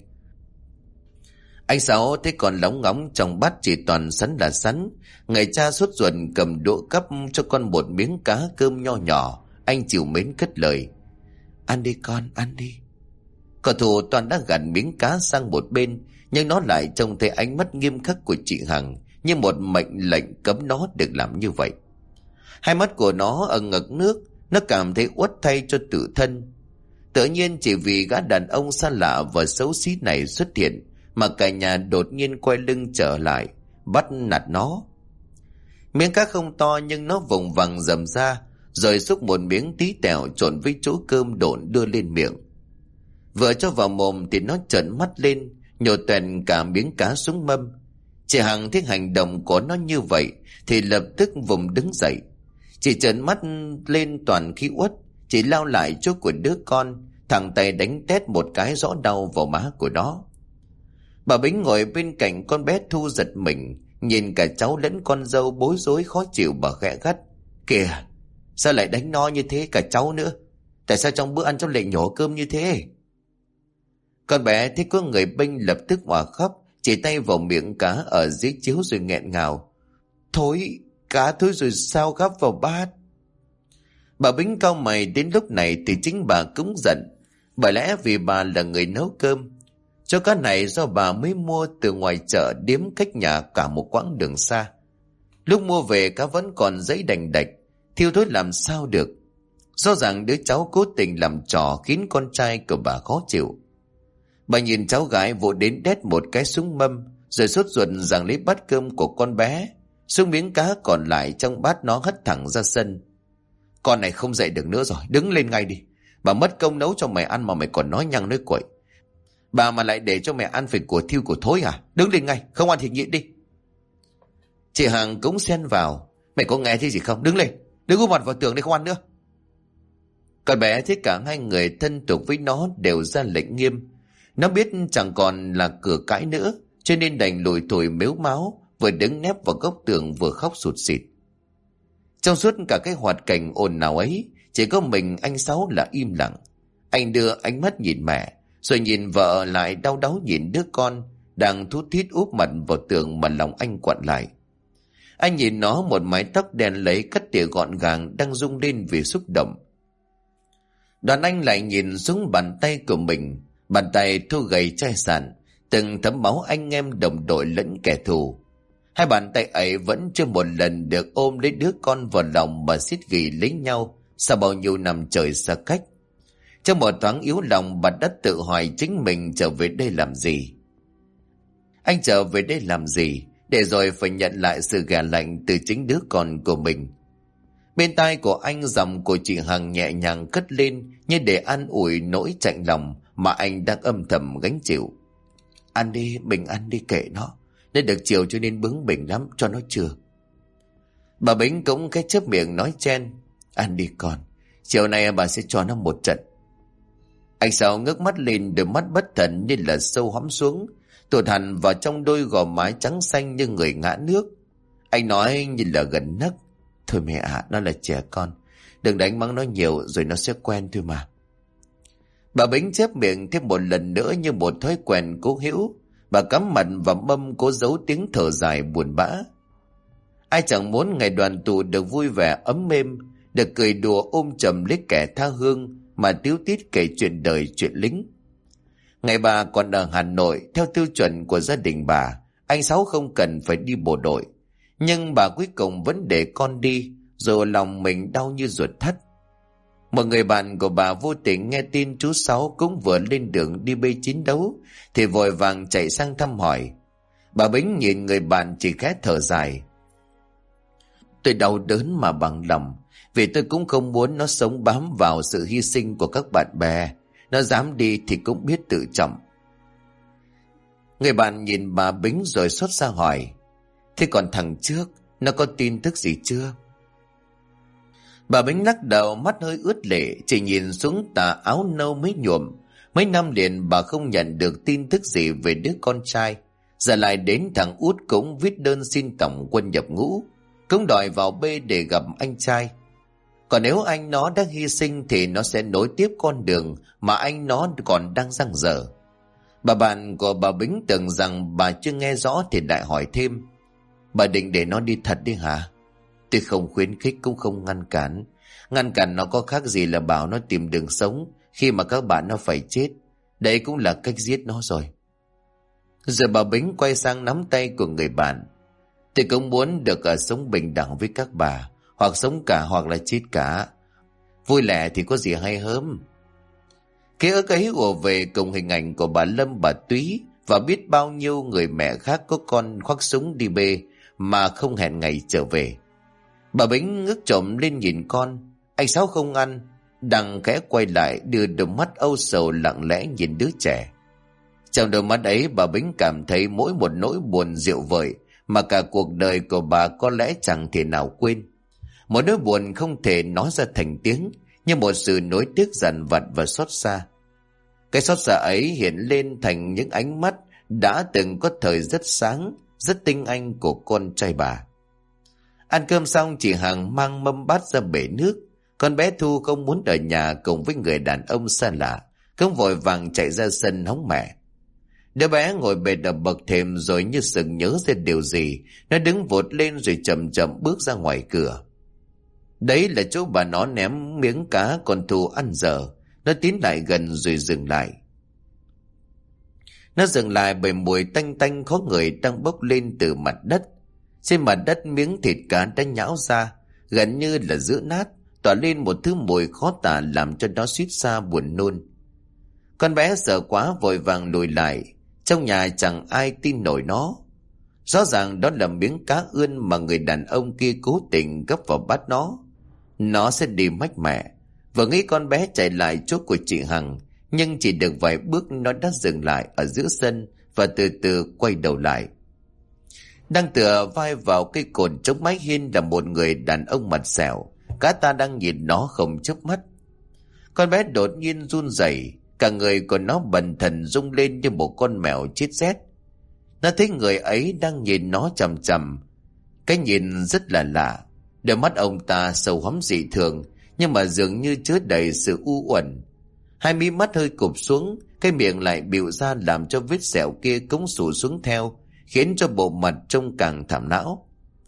Anh Sáu thấy con lóng ngóng trong bát chỉ toàn sắn là sắn, người cha sốt ruột cầm đũa cắp cho con một miếng cá cơm nho nhỏ. Anh chịu mến cất lời, ăn đi con, ăn đi. Cậu Thủ toàn đã gạt miếng cá sang một bên, nhưng nó lại trông thấy ánh mắt nghiêm khắc của chị Hằng như một mệnh lệnh cấm nó được làm như vậy. Hai mắt của nó ẩn ngực nước, nó cảm thấy uất thay cho tự thân. Tự nhiên chỉ vì gã đàn ông xa lạ và xấu xí này xuất hiện mà cả nhà đột nhiên quay lưng trở lại, bắt nạt nó. Miếng cá không to nhưng nó vùng vằng dầm ra, rồi xúc một miếng tí tẹo trộn với chỗ cơm độn đưa lên miệng. Vừa cho vào mồm thì nó trợn mắt lên, nhổ toẹn cả miếng cá xuống mâm. Chị Hằng thấy hành động của nó như vậy thì lập tức vùng đứng dậy. Chị trợn mắt lên toàn khí uất. Chị lao lại chỗ của đứa con, thẳng tay đánh tét một cái rõ đau vào má của nó. Bà Bính ngồi bên cạnh con bé Thu giật mình, nhìn cả cháu lẫn con dâu bối rối khó chịu. Bà khẽ gắt: Kìa, sao lại đánh nó như thế, cả cháu nữa? Tại sao trong bữa ăn cháu lại nhổ cơm như thế? Con bé thấy có người bênh lập tức òa khóc, chỉ tay vào miệng cá ở dưới chiếu rồi nghẹn ngào: Thối, cá thối rồi sao gắp vào bát? Bà Bính cau mày, đến lúc này thì chính bà cũng giận. Bởi lẽ vì bà là người nấu cơm. Chỗ cá này do bà mới mua từ ngoài chợ điếm cách nhà cả một quãng đường xa. Lúc mua về cá vẫn còn giấy đành đạch, thiêu thối làm sao được. Rõ ràng đứa cháu cố tình làm trò khiến con trai của bà khó chịu. Bà nhìn cháu gái vội đến đét một cái xuống mâm, rồi sốt ruột giằng lấy bát cơm của con bé. Xuống miếng cá còn lại trong bát nó hất thẳng ra sân. Con này không dậy được nữa rồi, đứng lên ngay đi. Bà mất công nấu cho mày ăn mà mày còn nói nhăng nói quậy. Bà mà lại để cho mẹ ăn phải của thiêu của thối à? Đứng lên ngay, không ăn thì nhịn đi. Chị Hằng cũng xen vào: Mày có nghe thấy gì không? Đứng lên, đừng úp mặt vào tường đi, không ăn nữa. Con bé thấy cả hai người thân thuộc với nó đều ra lệnh nghiêm. Nó biết chẳng còn là cửa cãi nữa, cho nên đành lùi thủi mếu máo, vừa đứng nép vào góc tường vừa khóc sụt sịt. Trong suốt cả cái hoạt cảnh ồn ào ấy, chỉ có mình anh Sáu là im lặng. Anh đưa ánh mắt nhìn mẹ, rồi nhìn vợ, lại đau đáu nhìn đứa con đang thút thít úp mặt vào tường mà lòng anh quặn lại. Anh nhìn nó, một mái tóc đen lấy cắt tỉa gọn gàng đang rung lên vì xúc động. Đoàn anh lại nhìn xuống bàn tay của mình, bàn tay thu gầy chai sàn, từng thấm máu anh em đồng đội lẫn kẻ thù. Hai bàn tay ấy vẫn chưa một lần được ôm lấy đứa con vào lòng mà siết ghì lấy nhau sau bao nhiêu năm trời xa cách. Trong một thoáng yếu lòng, bà đã tự hỏi chính mình trở về đây làm gì. Anh trở về đây làm gì, để rồi phải nhận lại sự ghẻ lạnh từ chính đứa con của mình. Bên tai của anh, giọng của chị Hằng nhẹ nhàng cất lên như để an ủi nỗi chạnh lòng mà anh đang âm thầm gánh chịu. Ăn đi, mình ăn đi, kệ nó. Nên được chiều cho nên bướng bỉnh lắm, cho nó chừa. Bà Bính cũng cái chớp miệng nói chen: Ăn đi con, chiều nay bà sẽ cho nó một trận. Anh Sáu ngước mắt lên, đôi mắt bất thần như là sâu hõm xuống, tụt hẳn vào trong đôi gò má trắng xanh như người ngã nước. Anh nói như là gần nấc: Thôi mẹ ạ, nó là trẻ con, đừng đánh mắng nó nhiều rồi nó sẽ quen thôi mà. Bà Bính chép miệng thêm một lần nữa như một thói quen cố hữu. Bà cắm mặt vào mâm, cố giấu tiếng thở dài buồn bã. Ai chẳng muốn ngày đoàn tụ được vui vẻ ấm êm, được cười đùa ôm chầm lấy kẻ tha hương mà tíu tít kể chuyện đời chuyện lính. Ngày bà còn ở Hà Nội, theo tiêu chuẩn của gia đình bà, anh Sáu không cần phải đi bộ đội. Nhưng bà cuối cùng vẫn để con đi, rồi lòng mình đau như ruột thắt. Một người bạn của bà vô tình nghe tin chú Sáu cũng vừa lên đường đi bê chiến đấu, thì vội vàng chạy sang thăm hỏi. Bà Bính nhìn người bạn chỉ khẽ thở dài: Tôi đau đớn mà bằng lòng, vì tôi cũng không muốn nó sống bám vào sự hy sinh của các bạn bè. Nó dám đi thì cũng biết tự trọng. Người bạn nhìn bà Bính rồi xót xa hỏi: Thế còn thằng trước, nó có tin tức gì chưa? Bà Bính lắc đầu, mắt hơi ướt lệ, chỉ nhìn xuống tà áo nâu mới nhuộm. Mấy năm liền bà không nhận được tin tức gì về đứa con trai. Giờ lại đến thằng út cũng viết đơn xin tổng quân nhập ngũ, cũng đòi vào B để gặp anh trai. Còn nếu anh nó đã hy sinh thì nó sẽ nối tiếp con đường mà anh nó còn đang dang dở. Bà bạn của bà Bính tưởng rằng bà chưa nghe rõ thì lại hỏi thêm: Bà định để nó đi thật đi hả? Tôi không khuyến khích cũng không ngăn cản. Ngăn cản nó có khác gì là bảo nó tìm đường sống khi mà các bạn nó phải chết. Đấy cũng là cách giết nó rồi. Giờ bà Bính quay sang nắm tay của người bạn: Tôi cũng muốn được sống bình đẳng với các bà, hoặc sống cả hoặc là chết cả. Vui lẻ thì có gì hay hớm. Ký ức ấy ùa về cùng hình ảnh của bà Lâm, bà Túy và biết bao nhiêu người mẹ khác có con khoác súng đi bê mà không hẹn ngày trở về. Bà Bính ngước trộm lên nhìn con. Anh Sáu không ăn, Đằng khẽ quay lại, đưa đôi mắt âu sầu lặng lẽ nhìn đứa trẻ. Trong đôi mắt ấy, bà Bính cảm thấy mỗi một nỗi buồn dịu vợi mà cả cuộc đời của bà có lẽ chẳng thể nào quên. Một nỗi buồn không thể nói ra thành tiếng, như một sự nối tiếc dằn vặt và xót xa. Cái xót xa ấy hiện lên thành những ánh mắt đã từng có thời rất sáng, rất tinh anh của con trai bà. Ăn cơm xong, chị Hằng mang mâm bát ra bể nước. Con bé Thu không muốn ở nhà cùng với người đàn ông xa lạ, cũng vội vàng chạy ra sân hóng mẹ. Đứa bé ngồi bệt ở bậc thềm rồi như sực nhớ ra điều gì, nó đứng vụt lên rồi chậm chậm bước ra ngoài cửa. Đấy là chỗ bà nó ném miếng cá con Thu ăn dở. Nó tiến lại gần rồi dừng lại. Nó dừng lại bởi mùi tanh tanh khó ngửi đang bốc lên từ mặt đất. Trên mặt đất miếng thịt cá đã nhão ra, gần như là dữ nát, tỏa lên một thứ mùi khó tả làm cho nó suýt xa buồn nôn. Con bé sợ quá vội vàng lùi lại. Trong nhà chẳng ai tin nổi nó. Rõ ràng đó là miếng cá ươn mà người đàn ông kia cố tình gấp vào bát nó. Nó sẽ đi mách mẹ. Vừa nghĩ con bé chạy lại chỗ của chị Hằng, nhưng chỉ được vài bước nó đã dừng lại ở giữa sân và từ từ quay đầu lại. Đang tựa vai vào cây cột chống mái hiên là một người đàn ông mặt sẹo. Cả ta đang nhìn nó không chớp mắt. Con bé đột nhiên run rẩy, cả người của nó bần thần rung lên như một con mèo chết rét. Nó thấy người ấy đang nhìn nó chằm chằm. Cái nhìn rất là lạ. Đôi mắt ông ta sâu hoắm dị thường, nhưng mà dường như chứa đầy sự u uẩn. Hai mí mắt hơi cụp xuống, cái miệng lại bịu ra làm cho vết sẹo kia cũng xù xuống theo, khiến cho bộ mặt trông càng thảm não.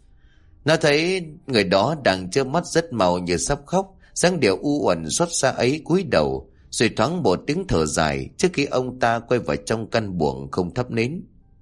Nó thấy người đó đang trơ mắt rất màu như sắp khóc, dáng điệu u uẩn xót xa ấy cúi đầu, rồi thoáng một tiếng thở dài trước khi ông ta quay vào trong căn buồng không thắp nến.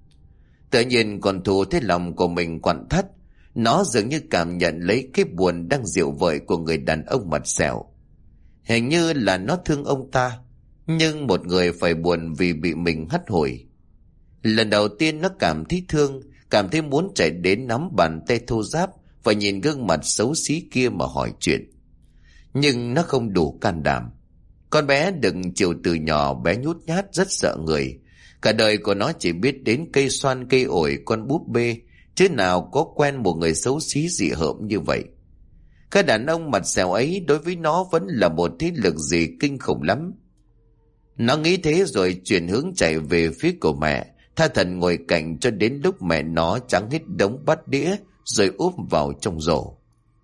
Tự nhiên con Thu thấy lòng của mình quặn thắt. Nó dường như cảm nhận lấy cái buồn đang dịu vợi của người đàn ông mặt sẹo. Hình như là nó thương ông ta, nhưng một người phải buồn vì bị mình hắt hủi. Lần đầu tiên nó cảm thấy thương, cảm thấy muốn chạy đến nắm bàn tay thô ráp và nhìn gương mặt xấu xí kia mà hỏi chuyện. Nhưng nó không đủ can đảm. Con bé được chiều từ nhỏ bé nhút nhát rất sợ người. Cả đời của nó chỉ biết đến cây xoan cây ổi con búp bê, chứ nào có quen một người xấu xí dị hợm như vậy. Cái đàn ông mặt sẹo ấy đối với nó vẫn là một thế lực gì kinh khủng lắm. Nó nghĩ thế rồi chuyển hướng chạy về phía của mẹ, tha thần ngồi cạnh cho đến lúc mẹ nó trắng hết đống bát đĩa rồi úp vào trong rổ.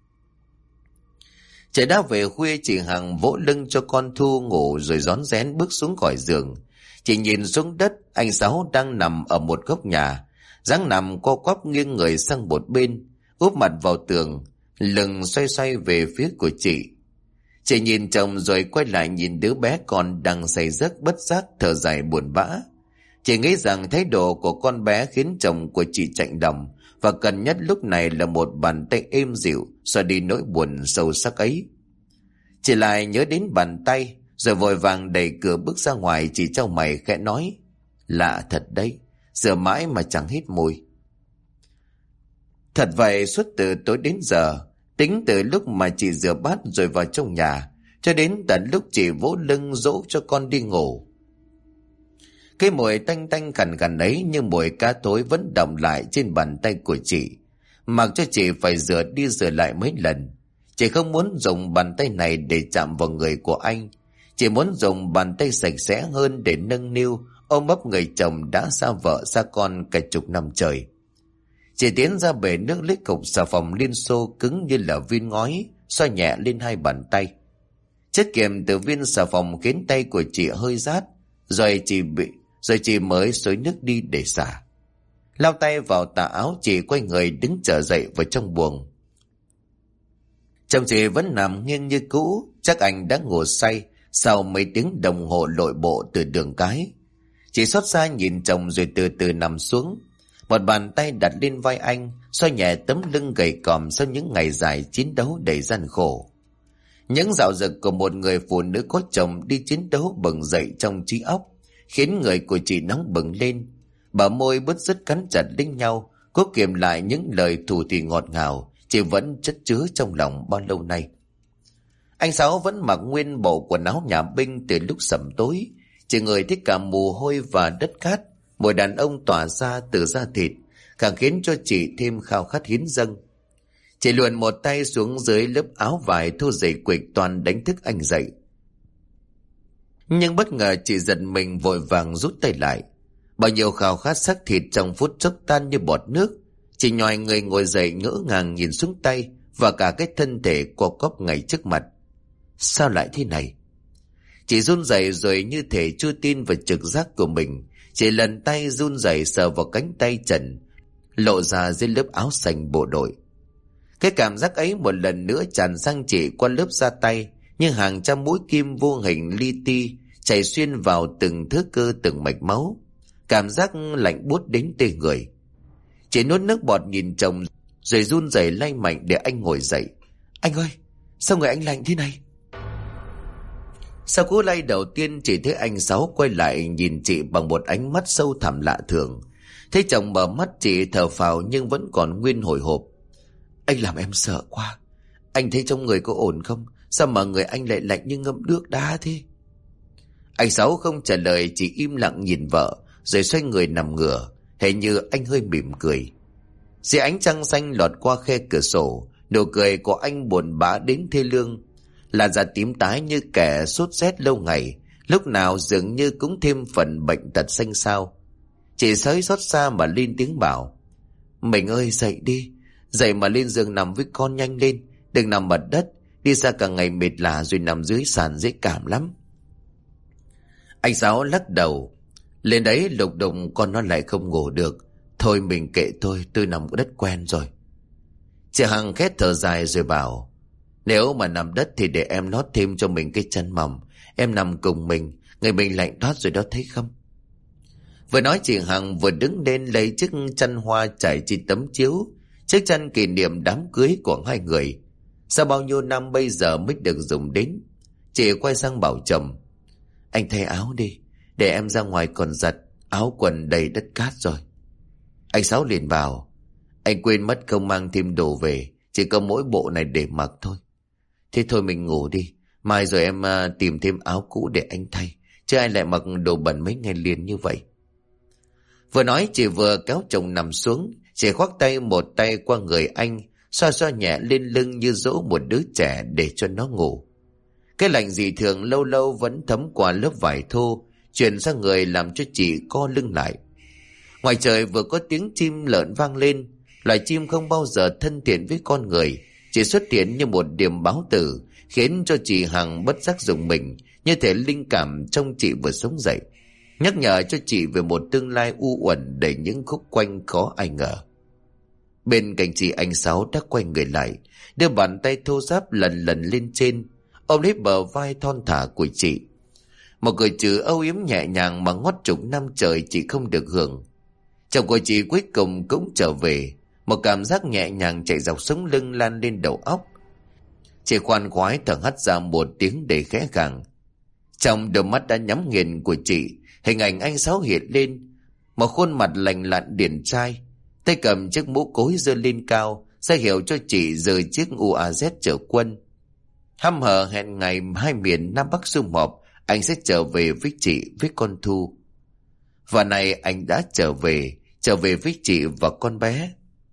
Trời đã về khuya, chị Hằng vỗ lưng cho con Thu ngủ rồi rón rén bước xuống khỏi giường. Chị nhìn xuống đất, anh Sáu đang nằm ở một góc nhà, dáng nằm co quắp nghiêng người sang một bên, úp mặt vào tường, lưng xoay xoay về phía của chị. Chị nhìn chồng rồi quay lại nhìn đứa bé con đang say giấc bất giác thở dài buồn bã. Chị nghĩ rằng thái độ của con bé khiến chồng của chị chạnh lòng, và cần nhất lúc này là một bàn tay êm dịu xóa đi nỗi buồn sâu sắc ấy. Chị lại nhớ đến bàn tay, rồi vội vàng đẩy cửa bước ra ngoài. Chị chau mày khẽ nói: lạ thật đấy, rửa mãi mà chẳng hết mùi. Thật vậy, suốt từ tối đến giờ, tính từ lúc mà chị rửa bát rồi vào trong nhà, cho đến tận lúc chị vỗ lưng dỗ cho con đi ngủ, cái mùi tanh tanh khàn khàn ấy như mùi cá tối vẫn đọng lại trên bàn tay của chị, mặc cho chị phải rửa đi rửa lại mấy lần. Chị không muốn dùng bàn tay này để chạm vào người của anh. Chị muốn dùng bàn tay sạch sẽ hơn để nâng niu, ôm ấp người chồng đã xa vợ xa con cả chục năm trời. Chị tiến ra bể nước lấy cục xà phòng Liên Xô cứng như là viên ngói, xoa nhẹ lên hai bàn tay. Chất kiềm từ viên xà phòng khiến tay của chị hơi rát, rồi chị mới xối nước đi để xả. Lau tay vào tà áo, chị quay người đứng trở dậy vào trong buồng. Chồng chị vẫn nằm nghiêng như cũ, chắc anh đã ngủ say sau mấy tiếng đồng hồ lội bộ từ đường cái. Chị xót xa nhìn chồng rồi từ từ nằm xuống. Một bàn tay đặt lên vai anh, xoa nhẹ tấm lưng gầy còm sau những ngày dài chiến đấu đầy gian khổ. Những dạo dực của một người phụ nữ có chồng đi chiến đấu bừng dậy trong trí óc, khiến người của chị nóng bừng lên. Bờ môi bứt rứt cắn chặt lên nhau, cố kiềm lại những lời thủ thỉ ngọt ngào chị vẫn chất chứa trong lòng bao lâu nay. Anh Sáu vẫn mặc nguyên bộ quần áo nhà binh từ lúc sẩm tối, chỉ người thích cả mồ hôi và đất cát. Mùi đàn ông tỏa ra từ da thịt càng khiến cho chị thêm khao khát hiến dâng. Chị luồn một tay xuống dưới lớp áo vải thu dày quịch toàn đánh thức anh dậy. Nhưng bất ngờ chị giật mình vội vàng rút tay lại. Bao nhiêu khao khát xác thịt trong phút chốc tan như bọt nước. Chị nhòi người ngồi dậy ngỡ ngàng nhìn xuống tay và cả cái thân thể co quắp ngay trước mặt. Sao lại thế này? Chị run rẩy rồi như thể chưa tin vào trực giác của mình. Chị lần tay run rẩy sờ vào cánh tay trần lộ ra dưới lớp áo xanh bộ đội. Cái cảm giác ấy một lần nữa tràn sang chị qua lớp da tay, như hàng trăm mũi kim vô hình li ti chảy xuyên vào từng thớ cơ từng mạch máu. Cảm giác lạnh buốt đến tê người. Chị nuốt nước bọt nhìn chồng rồi run rẩy lay mạnh để anh ngồi dậy. Anh ơi, sao người anh lạnh thế này? Sau cú lay đầu tiên, chỉ thấy anh Sáu quay lại nhìn chị bằng một ánh mắt sâu thẳm lạ thường. Thấy chồng mở mắt, chị thở phào nhưng vẫn còn nguyên hồi hộp. Anh làm em sợ quá. Anh thấy trong người có ổn không? Sao mà người anh lại lạnh như ngâm nước đá thế? Anh Sáu không trả lời, chỉ im lặng nhìn vợ rồi xoay người nằm ngửa, hình như anh hơi mỉm cười. Dưới ánh trăng xanh lọt qua khe cửa sổ, nụ cười của anh buồn bã đến thê lương. Làn da tím tái như kẻ sốt rét lâu ngày, lúc nào dường như cũng thêm phần bệnh tật xanh xao. Chị sới xót xa mà lên tiếng bảo. Mình ơi, dậy đi. Dậy mà lên giường nằm với con nhanh lên. Đừng nằm mặt đất. Đi ra cả ngày mệt lả rồi nằm dưới sàn dễ cảm lắm. Anh Sáu lắc đầu. Lên đấy lục đụng con nó lại không ngủ được. Thôi mình kệ tôi nằm đất quen rồi. Chị Hằng khét thở dài rồi bảo. Nếu mà nằm đất thì để em lót thêm cho mình cái chăn mỏng. Em nằm cùng mình, người mình lạnh toát rồi đó thấy không? Vừa nói chị Hằng vừa đứng lên lấy chiếc chăn hoa trải trên tấm chiếu, chiếc chăn kỷ niệm đám cưới của hai người. Sau bao nhiêu năm bây giờ mới được dùng đến. Chị quay sang bảo chồng. Anh thay áo đi, để em ra ngoài còn giặt, áo quần đầy đất cát rồi. Anh Sáu liền bảo. Anh quên mất không mang thêm đồ về, chỉ có mỗi bộ này để mặc thôi. Thế thôi mình ngủ đi, mai rồi em tìm thêm áo cũ để anh thay, chứ ai lại mặc đồ bẩn mấy ngày liền như vậy. Vừa nói chị vừa kéo chồng nằm xuống. Chị khoác tay một tay qua người anh, xoa xoa nhẹ lên lưng như dỗ một đứa trẻ để cho nó ngủ. Cái lạnh dị thường lâu lâu vẫn thấm qua lớp vải thô, truyền sang người làm cho chị co lưng lại. Ngoài trời vừa có tiếng chim lợn vang lên. Loài chim không bao giờ thân thiện với con người, chỉ xuất hiện như một điểm báo tử, khiến cho chị Hằng bất giác rùng mình, như thể linh cảm trong chị vừa sống dậy, nhắc nhở cho chị về một tương lai u uẩn đầy những khúc quanh khó ai ngờ. Bên cạnh chị, anh Sáu đã quay người lại, đưa bàn tay thô ráp lần lần lên trên, ôm lấy bờ vai thon thả của chị. Một cử chỉ âu yếm nhẹ nhàng mà ngót chục năm trời chị không được hưởng. Chồng của chị cuối cùng cũng trở về, một cảm giác nhẹ nhàng chạy dọc sống lưng lan lên đầu óc. Chị khoan khoái thở hắt ra một tiếng để khẽ khàng. Trong đôi mắt đã nhắm nghiền của chị, hình ảnh anh Sáu hiện lên, một khuôn mặt lành lặn điển trai, tay cầm chiếc mũ cối giơ lên cao, ra hiệu cho chị rời chiếc UAZ chở quân. Hăm hở hẹn ngày hai miền Nam Bắc sum họp, anh sẽ trở về với chị, với con Thu. Và này anh đã trở về với chị và con bé.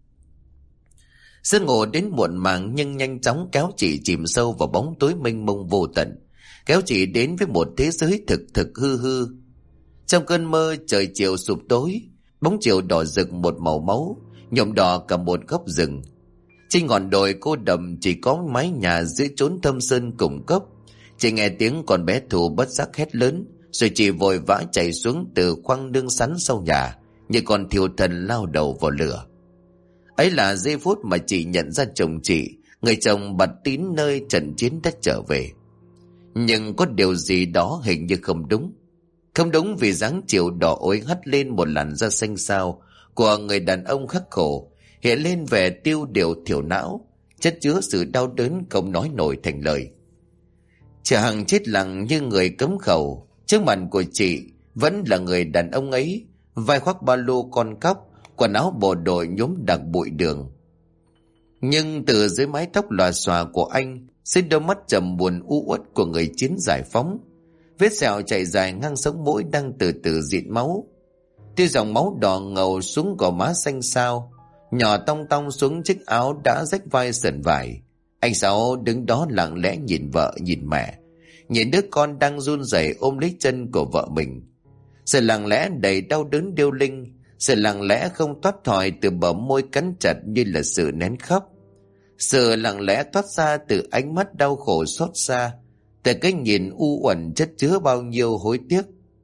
Giấc ngủ đến muộn màng nhưng nhanh chóng kéo chị chìm sâu vào bóng tối mênh mông vô tận, kéo chị đến với một thế giới thực thực hư hư. Trong cơn mơ, trời chiều sụp tối, bóng chiều đỏ rực một màu máu, nhuộm đỏ cả một góc rừng. Trên ngọn đồi cô đầm chỉ có mái nhà dưới chốn thâm sơn cùng cốc. Chị nghe tiếng con bé Thu bất giác hét lớn, rồi chị vội vã chạy xuống từ khoang nương sắn sau nhà, như con thiêu thần lao đầu vào lửa. Ấy là giây phút mà chị nhận ra chồng chị, người chồng bặt tín nơi trận chiến đã trở về. Nhưng có điều gì đó hình như không đúng. Không đúng vì dáng chiều đỏ ối hắt lên một làn da xanh xao của người đàn ông khắc khổ, hiện lên vẻ tiêu điều thiểu não, chất chứa sự đau đớn không nói nổi thành lời. Chị Hằng chết lặng như người cấm khẩu. Trước mặt của chị vẫn là người đàn ông ấy, vai khoác ba lô con cóc, quần áo bộ đội nhuốm đặc bụi đường. Nhưng từ dưới mái tóc lòa xòa của anh Xin đôi mắt trầm buồn u uất của người chiến giải phóng. Vết sẹo chạy dài ngang sống mũi đang từ từ rịn máu. Tia dòng máu đỏ ngầu xuống gò má xanh xao, nhỏ tong tong xuống chiếc áo đã rách vai sờn vải. Anh Sáu đứng đó lặng lẽ nhìn vợ nhìn mẹ, nhìn đứa con đang run rẩy ôm lấy chân của vợ mình. Sự lặng lẽ đầy đau đớn điêu linh, sự lặng lẽ không thoát thoải từ bờ môi cắn chặt như là sự nén khóc. Sự lặng lẽ toát ra từ ánh mắt đau khổ xót xa, từ cái nhìn u uẩn chất chứa bao nhiêu hối tiếc.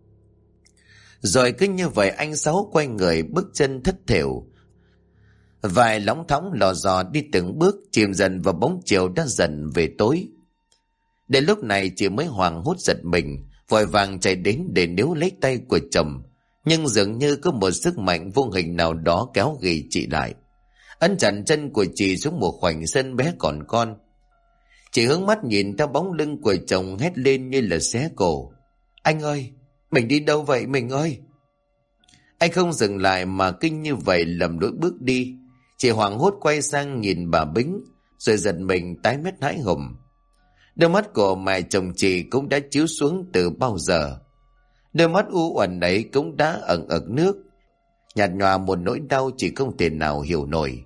Rồi cứ như vậy anh Sáu quay người bước chân thất thểu, vài lóng thóng lò dò đi từng bước, chìm dần vào bóng chiều đã dần về tối. Đến lúc này chị mới hoảng hốt giật mình, vội vàng chạy đến để níu lấy tay của chồng, nhưng dường như có một sức mạnh vô hình nào đó kéo ghì chị lại, ấn chặt chân của chị xuống một khoảnh sân bé còn con. Chị hướng mắt nhìn theo bóng lưng của chồng, hét lên như là xé cổ: "Anh ơi, mình đi đâu vậy mình ơi?" Anh không dừng lại mà kinh như vậy lầm lỗi bước đi. Chị hoảng hốt quay sang nhìn bà Bính, rồi giật mình tái mét hãi hùng. Đôi mắt của mẹ chồng chị cũng đã chiếu xuống từ bao giờ. Đôi mắt u uẩn ấy cũng đã ẩn ực nước, nhạt nhòa một nỗi đau chị không thể nào hiểu nổi.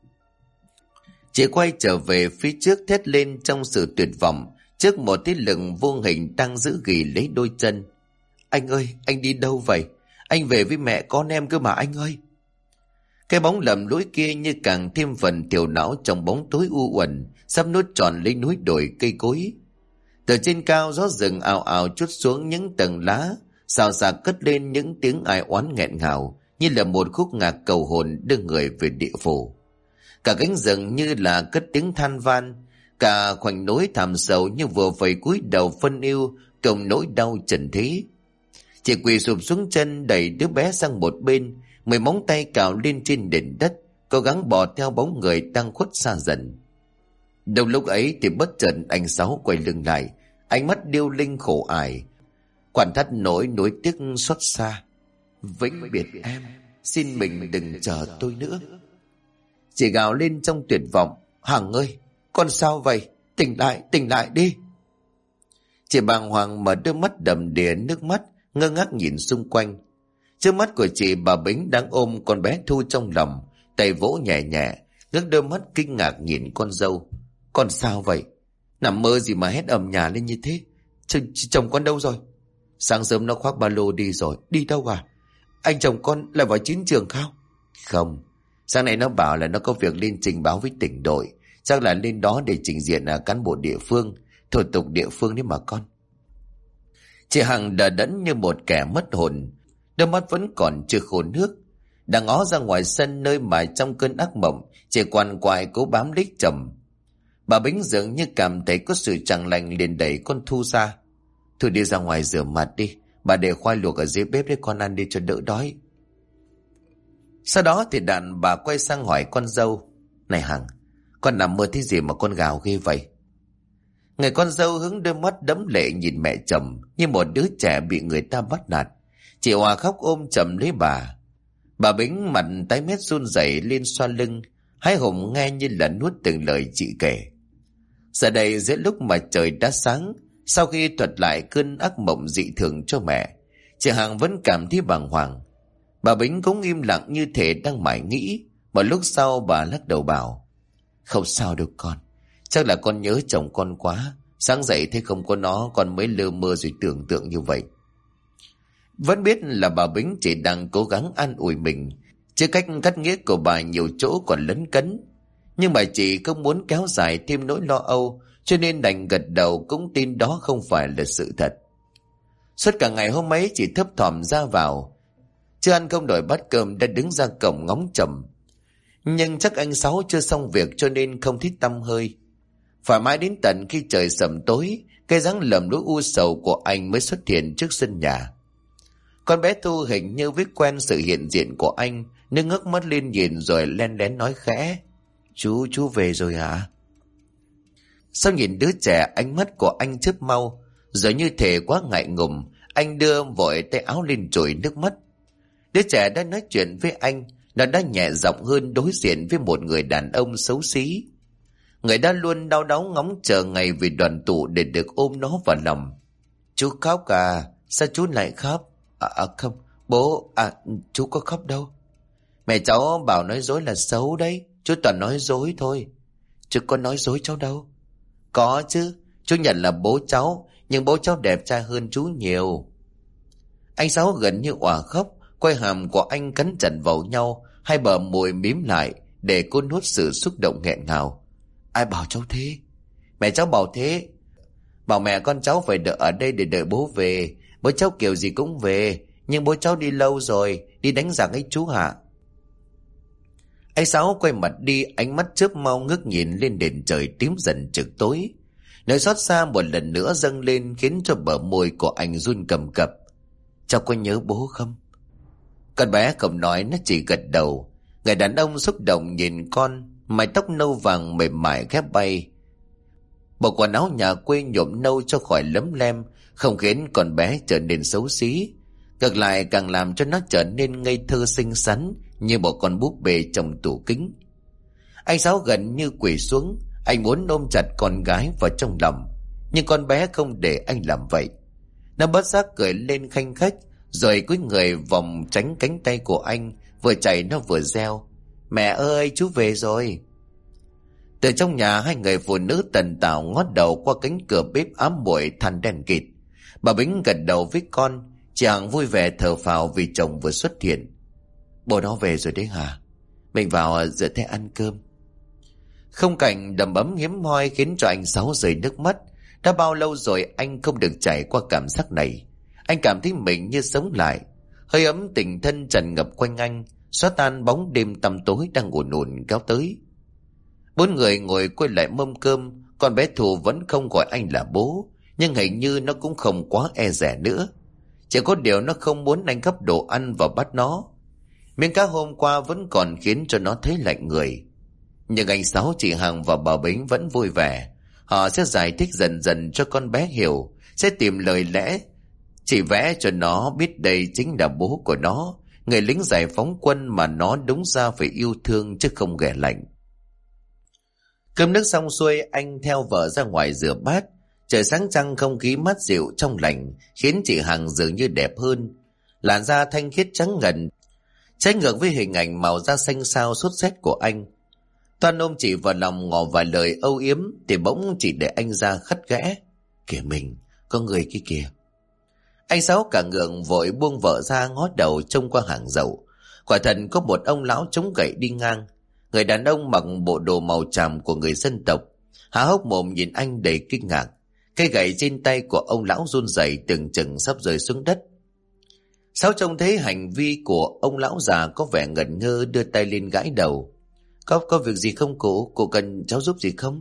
Chị quay trở về phía trước thét lên trong sự tuyệt vọng trước một thế lực vô hình đang giữ ghì lấy đôi chân. "Anh ơi, anh đi đâu vậy? Anh về với mẹ con em cơ mà anh ơi!" Cái bóng lầm lũi kia như càng thêm phần thiểu não trong bóng tối u uẩn, sắp nuốt trọn lấy núi đồi cây cối. Từ trên cao gió rừng ào ào trút xuống những tầng lá, xào xạc cất lên những tiếng ai oán nghẹn ngào, như là một khúc nhạc cầu hồn đưa người về địa phủ. Cả cánh rừng như là cất tiếng than van, cả khoảnh núi thảm sầu như vừa phải cúi đầu phân ưu cộng nỗi đau trần thế. Chị quỳ sụp xuống chân đẩy đứa bé sang một bên, 10 móng tay cào lên trên nền đất, cố gắng bò theo bóng người đang khuất xa dần. Đầu lúc ấy thì bất chợt anh Sáu quay lưng lại, ánh mắt điêu linh khổ ải, quặn thắt nỗi nuối tiếc xót xa. "Vĩnh biệt em, xin mình đừng chờ tôi nữa." Chị gào lên trong tuyệt vọng: "Hằng ơi, con sao vậy? Tỉnh lại đi!" Chị bàng hoàng mở đôi mắt đầm đìa nước mắt, ngơ ngác nhìn xung quanh. Trước mắt của chị, bà Bính đang ôm con bé Thu trong lòng, tay vỗ nhẹ nhẹ, ngước đôi mắt kinh ngạc nhìn con dâu. "Con sao vậy? Nằm mơ gì mà hét ầm nhà lên như thế? Chồng con đâu rồi?" "Sáng sớm nó khoác ba lô đi rồi." "Đi đâu à? Anh chồng con lại vào chiến trường khao?" "Không, sáng nay nó bảo là nó có việc lên trình báo với tỉnh đội, chắc là lên đó để trình diện cán bộ địa phương, thủ tục địa phương đấy mà con." Chị Hằng đờ đẫn như một kẻ mất hồn, đôi mắt vẫn còn chưa khô nước, đang ngó ra ngoài sân nơi mà trong cơn ác mộng chị quằn quại cố bám lấy chồng. Bà Bính dường như cảm thấy có sự chẳng lành liền đẩy con Thu ra. "Thôi đi ra ngoài rửa mặt đi, bà để khoai luộc ở dưới bếp để con ăn đi cho đỡ đói." Sau đó thì đàn bà quay sang hỏi con dâu: "Này Hằng, con nằm mơ thấy gì mà con gào ghê vậy?" Người con dâu hướng đôi mắt đẫm lệ nhìn mẹ chồng như một đứa trẻ bị người ta bắt nạt. Chị Hòa khóc ôm chầm lấy bà. Bà Bính mặt tái mét run rẩy lên xoa lưng, hái hùng nghe như là nuốt từng lời chị kể. Giờ đây giữa lúc mà trời đã sáng, sau khi thuật lại cơn ác mộng dị thường cho mẹ, chị Hằng vẫn cảm thấy bàng hoàng. Bà Bính cũng im lặng như thể đang mải nghĩ. Một lúc sau bà lắc đầu bảo: "Không sao đâu con, chắc là con nhớ chồng con quá, sáng dậy thấy không có nó con mới lơ mơ rồi tưởng tượng như vậy." Vẫn biết là bà Bính chỉ đang cố gắng an ủi mình, chứ cách cắt nghĩa của bà nhiều chỗ còn lấn cấn. Nhưng bà chị không muốn kéo dài thêm nỗi lo âu, cho nên đành gật đầu cũng tin đó không phải là sự thật. Suốt cả ngày hôm ấy chị thấp thỏm ra vào, chưa ăn không đổi bát cơm đã đứng ra cổng ngóng chồng. Nhưng chắc anh Sáu chưa xong việc cho nên không thích tăm hơi. Phải mãi đến tận khi trời sầm tối, cái dáng lầm lũi u sầu của anh mới xuất hiện trước sân nhà. Con bé Thu hình như biết quen sự hiện diện của anh, nên ngước mắt lên nhìn rồi len lén nói khẽ: Chú về rồi hả?" Sau nhìn đứa trẻ, ánh mắt của anh chớp mau, rồi như thể quá ngại ngùng, anh đưa vội tay áo lên chùi nước mắt. Đứa trẻ đã nói chuyện với anh, nó đã nhẹ giọng hơn đối diện với một người đàn ông xấu xí. Người đã luôn đau đáu ngóng chờ ngày về đoàn tụ để được ôm nó vào lòng. Chú khóc à? Sao chú lại khóc? Không, bố, chú có khóc đâu. Mẹ cháu bảo nói dối là xấu đấy. Chú toàn nói dối thôi. Chú có nói dối cháu đâu. Có chứ, chú nhận là bố cháu, nhưng bố cháu đẹp trai hơn chú nhiều. Anh Sáu gần như òa khóc, quay hàm của anh cắn chặt vào nhau, hai bờ môi mím lại để cô nuốt sự xúc động nghẹn ngào. Ai bảo cháu thế? Mẹ cháu bảo thế. Bảo mẹ con cháu phải đợi ở đây để đợi bố về. Bố cháu kiểu gì cũng về, nhưng bố cháu đi lâu rồi, đi đánh giặc ấy chú hả? Anh Sáu quay mặt đi, ánh mắt chớp mau ngước nhìn lên nền trời tím dần trực tối. Nỗi xót xa một lần nữa dâng lên khiến cho bờ môi của anh run cầm cập. Cháu có nhớ bố không? Con bé không nói, nó chỉ gật đầu. Người đàn ông xúc động nhìn con, mái tóc nâu vàng mềm mại khép bay. Bộ quần áo nhà quê nhuộm nâu cho khỏi lấm lem, không khiến con bé trở nên xấu xí. Ngược lại càng làm cho nó trở nên ngây thơ xinh xắn như một con búp bê trong tủ kính. Anh Sáu gần như quỳ xuống, anh muốn ôm chặt con gái vào trong lòng, nhưng con bé không để anh làm vậy. Nó bất giác cười lên khanh khách, rồi cúi người vòng tránh cánh tay của anh, vừa chạy nó vừa reo. Mẹ ơi, chú về rồi. Từ trong nhà, hai người phụ nữ tần tảo ngót đầu qua cánh cửa bếp ám muội than đen kịt. Bà Bính gật đầu với con, chị Hằng vui vẻ thở phào vì chồng vừa xuất hiện. Bố nó về rồi đấy hả? Mình vào rửa tay ăn cơm. Không cảnh đầm ấm hiếm hoi khiến cho anh Sáu rơi nước mắt. Đã bao lâu rồi anh không được trải qua cảm giác này. Anh cảm thấy mình như sống lại. Hơi ấm tình thân tràn ngập quanh anh, xóa tan bóng đêm tăm tối đang ùn ùn kéo tới. Bốn người ngồi quay lại mâm cơm. Con bé Thù vẫn không gọi anh là bố, nhưng hình như nó cũng không quá e dè nữa. Chỉ có điều nó không muốn anh gắp đồ ăn vào bát nó. Miếng cá hôm qua vẫn còn khiến cho nó thấy lạnh người. Nhưng anh Sáu, chị Hằng và bà Bính vẫn vui vẻ. Họ sẽ giải thích dần dần cho con bé hiểu, sẽ tìm lời lẽ, chỉ vẽ cho nó biết đây chính là bố của nó, người lính giải phóng quân mà nó đúng ra phải yêu thương chứ không ghẻ lạnh. Cơm nước xong xuôi, anh theo vợ ra ngoài rửa bát. Trời sáng trăng, không khí mát dịu trong lành khiến chị Hằng dường như đẹp hơn. Làn da thanh khiết trắng ngần, trái ngược với hình ảnh màu da xanh xao sốt rét của anh. Toan ôm chị vào lòng ngỏ vài lời âu yếm thì bỗng chị để anh ra khắt ghẽ. Kìa mình, có người kia kìa. Anh Sáu cả ngượng vội buông vợ ra ngó đầu trông qua hàng dậu. Quả thật có một ông lão chống gậy đi ngang. Người đàn ông mặc bộ đồ màu tràm của người dân tộc, há hốc mồm nhìn anh đầy kinh ngạc. Cây gậy trên tay của ông lão run rẩy tưởng chừng sắp rơi xuống đất. Sáu trông thấy hành vi của ông lão già có vẻ ngẩn ngơ, đưa tay lên gãi đầu. Có việc gì không cụ? Cụ cần cháu giúp gì không?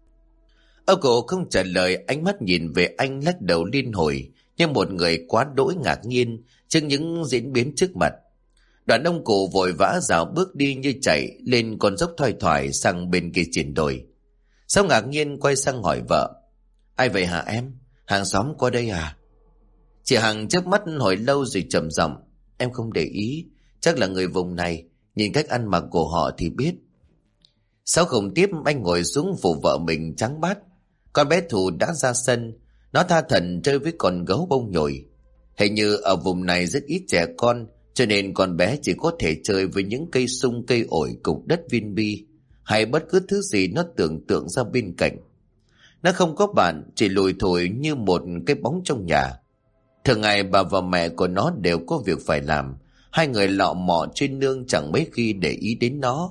Ông cụ không trả lời, ánh mắt nhìn về anh lắc đầu liên hồi như một người quá đỗi ngạc nhiên trước những diễn biến trước mặt. Đoạn ông cụ vội vã rảo bước đi như chạy lên con dốc thoai thoải sang bên kia triển đồi. Sáu ngạc nhiên quay sang hỏi vợ. Ai vậy hả em? Hàng xóm qua đây à? Chị Hằng chớp mắt hỏi lâu rồi trầm giọng. Em không để ý, chắc là người vùng này, nhìn cách ăn mặc của họ thì biết. Sáu không tiếp, anh ngồi xuống phụ vợ mình trắng bát. Con bé Thù đã ra sân, nó tha thẩn chơi với con gấu bông nhồi. Hình như ở vùng này rất ít trẻ con, cho nên con bé chỉ có thể chơi với những cây sung, cây ổi, cục đất viên bi, hay bất cứ thứ gì nó tưởng tượng ra bên cạnh. Nó không có bạn, chỉ lùi thủi như một cái bóng trong nhà. Thường ngày bà và mẹ của nó đều có việc phải làm, hai người lọ mọ trên nương chẳng mấy khi để ý đến nó.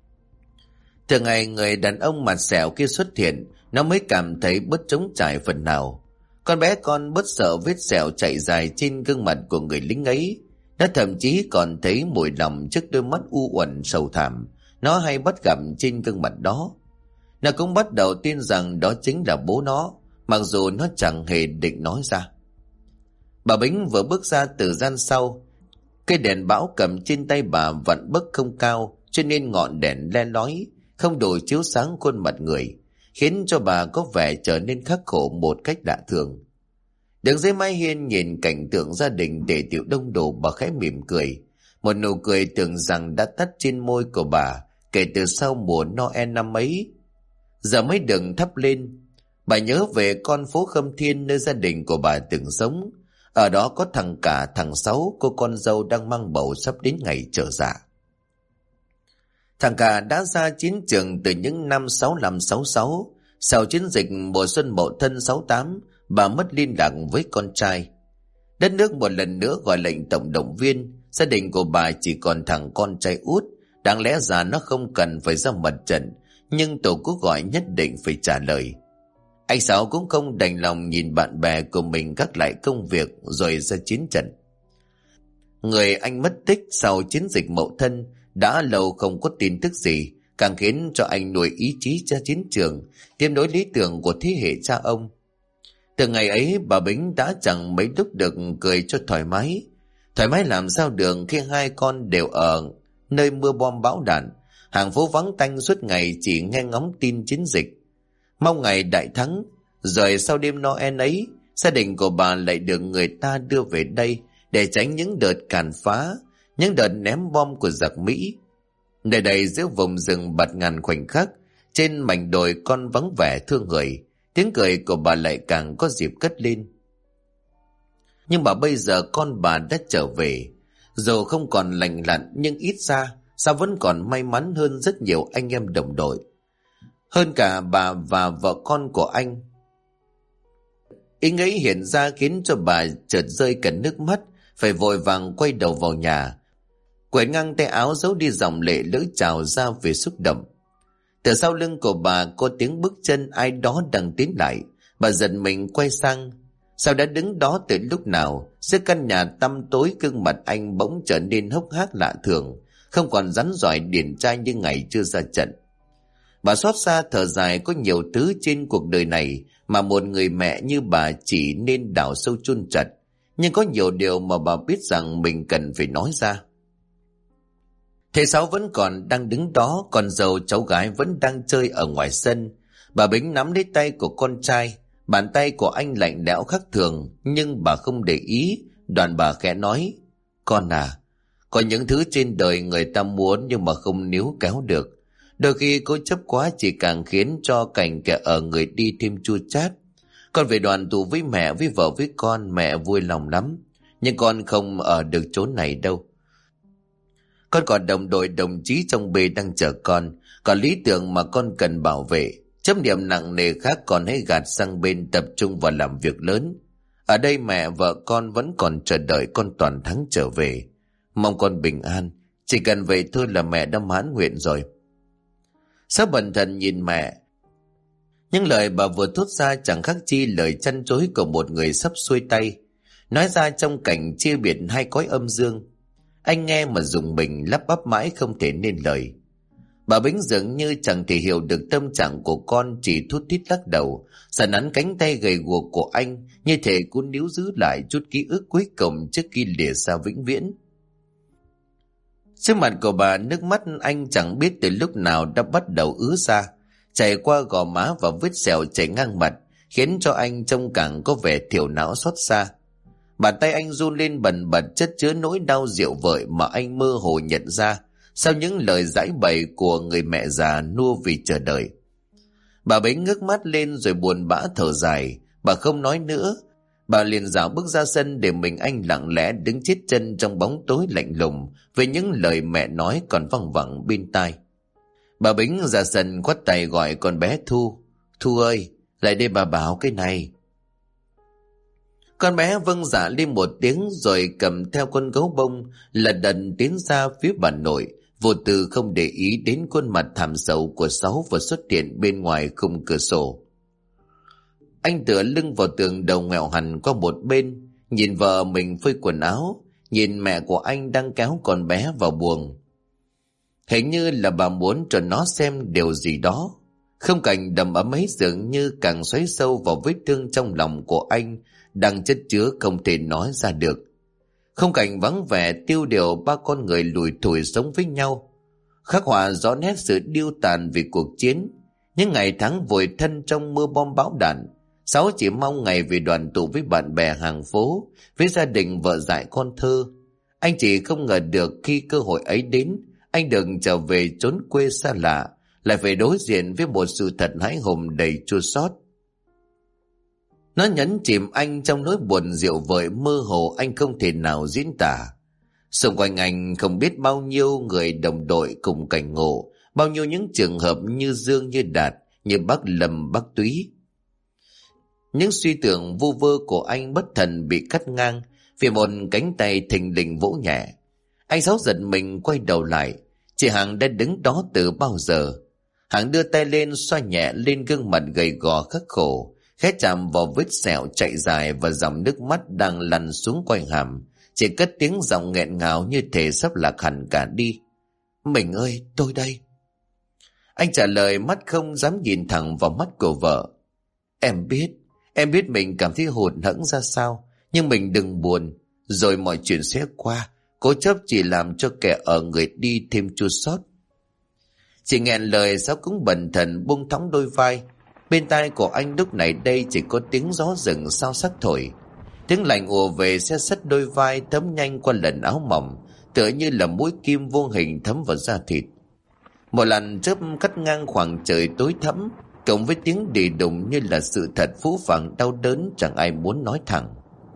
Thường ngày người đàn ông mặt sẹo kia xuất hiện, nó mới cảm thấy bớt trống trải phần nào. Con bé con bớt sợ vết sẹo chạy dài trên gương mặt của người lính ấy. Nó thậm chí còn thấy mùi lòng trước đôi mắt u uẩn sầu thảm nó hay bắt gặp trên gương mặt đó. Nó cũng bắt đầu tin rằng đó chính là bố nó, mặc dù nó chẳng hề định nói ra. Bà Bính vừa bước ra từ gian sau. Cây đèn bão cầm trên tay bà vặn bấc không cao, cho nên ngọn đèn le lói không đủ chiếu sáng khuôn mặt người, khiến cho bà có vẻ trở nên khắc khổ một cách lạ thường. Đứng dưới mái hiên nhìn cảnh tượng gia đình để tiệu đông đủ, bà khẽ mỉm cười, một nụ cười tưởng rằng đã tắt trên môi của bà kể từ sau mùa Noel năm ấy. giờ mới được thắp lên. Bà nhớ về con phố Khâm Thiên nơi gia đình của bà từng sống. Ở đó có thằng Cả, thằng Sáu, cô con dâu đang mang bầu sắp đến ngày trở dạ. Thằng Cả đã ra chiến trường từ những năm 65-66. Sau chiến dịch mùa xuân Mậu Thân 68, bà mất liên lạc với con trai. Đất nước một lần nữa gọi lệnh tổng động viên. Gia đình của bà chỉ còn thằng con trai út. Đáng lẽ ra nó không cần phải ra mặt trận, nhưng tổ quốc gọi nhất định phải trả lời. Anh Sáu cũng không đành lòng nhìn bạn bè của mình gác lại công việc rồi ra chiến trận. Người anh mất tích sau chiến dịch Mậu Thân, đã lâu không có tin tức gì, càng khiến cho anh nuôi ý chí cho chiến trường, tiếp nối lý tưởng của thế hệ cha ông. Từ ngày ấy, bà Bính đã chẳng mấy lúc được cười cho thoải mái. Thoải mái làm sao được khi hai con đều ở nơi mưa bom bão đạn, hàng phố vắng tanh suốt ngày chỉ nghe ngóng tin chiến dịch. Mong ngày đại thắng, rồi sau đêm Noel ấy, gia đình của bà lại được người ta đưa về đây để tránh những đợt càn phá, những đợt ném bom của giặc Mỹ. Nơi đây giữa vùng rừng bạt ngàn khoảnh khắc, trên mảnh đồi con vắng vẻ thương người, tiếng cười của bà lại càng có dịp cất lên. Nhưng mà bây giờ con bà đã trở về, dù không còn lành lặn nhưng ít ra sao vẫn còn may mắn hơn rất nhiều anh em đồng đội. Hơn cả bà và vợ con của anh. Ý nghĩ hiện ra khiến cho bà chợt rơi cả nước mắt, phải vội vàng quay đầu vào nhà, quệt ngang tay áo giấu đi dòng lệ lỡ trào ra về xúc động. Từ sau lưng của bà có tiếng bước chân ai đó đang tiến lại. Bà giật mình quay sang. Sao đã đứng đó từ lúc nào? Giữa căn nhà tăm tối, gương mặt anh bỗng trở nên hốc hác lạ thường, không còn rắn rỏi điển trai như ngày chưa ra trận. Bà xót xa thở dài, có nhiều thứ trên cuộc đời này mà một người mẹ như bà chỉ nên đào sâu chôn chặt, nhưng có nhiều điều mà bà biết rằng mình cần phải nói ra. Thầy Sáu vẫn còn đang đứng đó, con dâu cháu gái vẫn đang chơi ở ngoài sân. Bà Bính nắm lấy tay của con trai, bàn tay của anh lạnh lẽo khác thường, nhưng bà không để ý. Đoạn bà khẽ nói: "Con à, có những thứ trên đời người ta muốn nhưng mà không níu kéo được. Đôi khi cố chấp quá chỉ càng khiến cho cảnh kẻ ở người đi thêm chua chát. Con về đoàn tụ với mẹ, với vợ, với con, mẹ vui lòng lắm. Nhưng con không ở được chỗ này đâu. Con còn đồng đội đồng chí trong bê đang chờ con, còn lý tưởng mà con cần bảo vệ. Chấp niệm nặng nề khác con hãy gạt sang bên, tập trung vào làm việc lớn. Ở đây mẹ vợ con vẫn còn chờ đợi con toàn thắng trở về. Mong con bình an, chỉ cần vậy thôi là mẹ đã mãn nguyện rồi." Sáu bần thần nhìn mẹ. Những lời bà vừa thốt ra chẳng khác chi lời chăn chối của một người sắp xuôi tay, nói ra trong cảnh chia biệt hai cõi âm dương. Anh nghe mà rùng mình, lắp bắp mãi không thể nên lời. Bà Bính dường như chẳng thể hiểu được tâm trạng của con, chỉ thút thít lắc đầu, sờ nắn cánh tay gầy guộc của anh, như thể cố níu giữ lại chút ký ức cuối cùng trước khi lìa xa vĩnh viễn. Trước mặt của bà, nước mắt anh chẳng biết từ lúc nào đã bắt đầu ứa ra, chảy qua gò má và vết sẹo chảy ngang mặt, khiến cho anh trông càng có vẻ thiểu não xót xa. Bàn tay anh run lên bần bật, chất chứa nỗi đau dịu vợi mà anh mơ hồ nhận ra sau những lời giãi bày của người mẹ già nua vì chờ đợi. Bà Bính ngước mắt lên rồi buồn bã thở dài. Bà không nói nữa. Bà liền dạo bước ra sân để mình anh lặng lẽ đứng chết chân trong bóng tối lạnh lùng với những lời mẹ nói còn văng vẳng bên tai. Bà Bính ra sân quắt tay gọi con bé Thu. "Thu ơi, lại đây bà bảo cái này." Con bé vâng dạ lên một tiếng rồi cầm theo con gấu bông lật đật tiến ra phía bà nội, vô tư không để ý đến khuôn mặt thảm sầu của Sáu vừa xuất hiện bên ngoài khung cửa sổ. Anh tựa lưng vào tường, đầu ngoẹo hẳn qua một bên, nhìn vợ mình phơi quần áo, nhìn mẹ của anh đang kéo con bé vào buồng. Hình như là bà muốn cho nó xem điều gì đó. Không cảnh đầm ấm ấy dường như càng xoáy sâu vào vết thương trong lòng của anh, đang chất chứa không thể nói ra được. Không cảnh vắng vẻ tiêu điều, ba con người lủi thủi sống với nhau, khắc họa rõ nét sự điêu tàn vì cuộc chiến, những ngày tháng vùi thân trong mưa bom bão đạn. Sáu chỉ mong ngày về đoàn tụ với bạn bè hàng phố, với gia đình vợ dại con thơ. Anh chỉ không ngờ được khi cơ hội ấy đến, anh được trở về chốn quê xa lạ, lại phải đối diện với một sự thật hãi hùng đầy chua xót. Nó nhấn chìm anh trong nỗi buồn rượu vợi mơ hồ anh không thể nào diễn tả. Xung quanh anh không biết bao nhiêu người đồng đội cùng cảnh ngộ, bao nhiêu những trường hợp như Dương, như Đạt, như bác Lâm, bác Túy. Những suy tưởng vu vơ của anh bất thần bị cắt ngang vì một cánh tay thình lình vỗ nhẹ. Anh Sáu giật mình quay đầu lại, chị Hằng đã đứng đó từ bao giờ. Hằng đưa tay lên xoa nhẹ lên gương mặt gầy gò khắc khổ, khẽ chạm vào vết sẹo chạy dài và dòng nước mắt đang lăn xuống quanh hàm, chỉ cất tiếng giọng nghẹn ngào như thể sắp lạc hẳn cả đi. Mình ơi, tôi đây. Anh trả lời mắt không dám nhìn thẳng vào mắt của vợ. Em biết mình cảm thấy hụt hẫng ra sao, nhưng mình đừng buồn, rồi mọi chuyện sẽ qua. Cố chấp chỉ làm cho kẻ ở người đi thêm chua xót. Chỉ nghẹn lời Sáu cũng bần thần buông thõng đôi vai. Bên tai của anh lúc này đây chỉ có tiếng gió rừng sao sắc thổi. Tiếng lạnh ùa về xe sắt đôi vai thấm nhanh qua lần áo mỏng, tựa như là mũi kim vô hình thấm vào da thịt. Một lần chớp cắt ngang khoảng trời tối thẫm, cộng với tiếng đì đùng như là sự thật phũ phàng đau đớn chẳng ai muốn nói thẳng.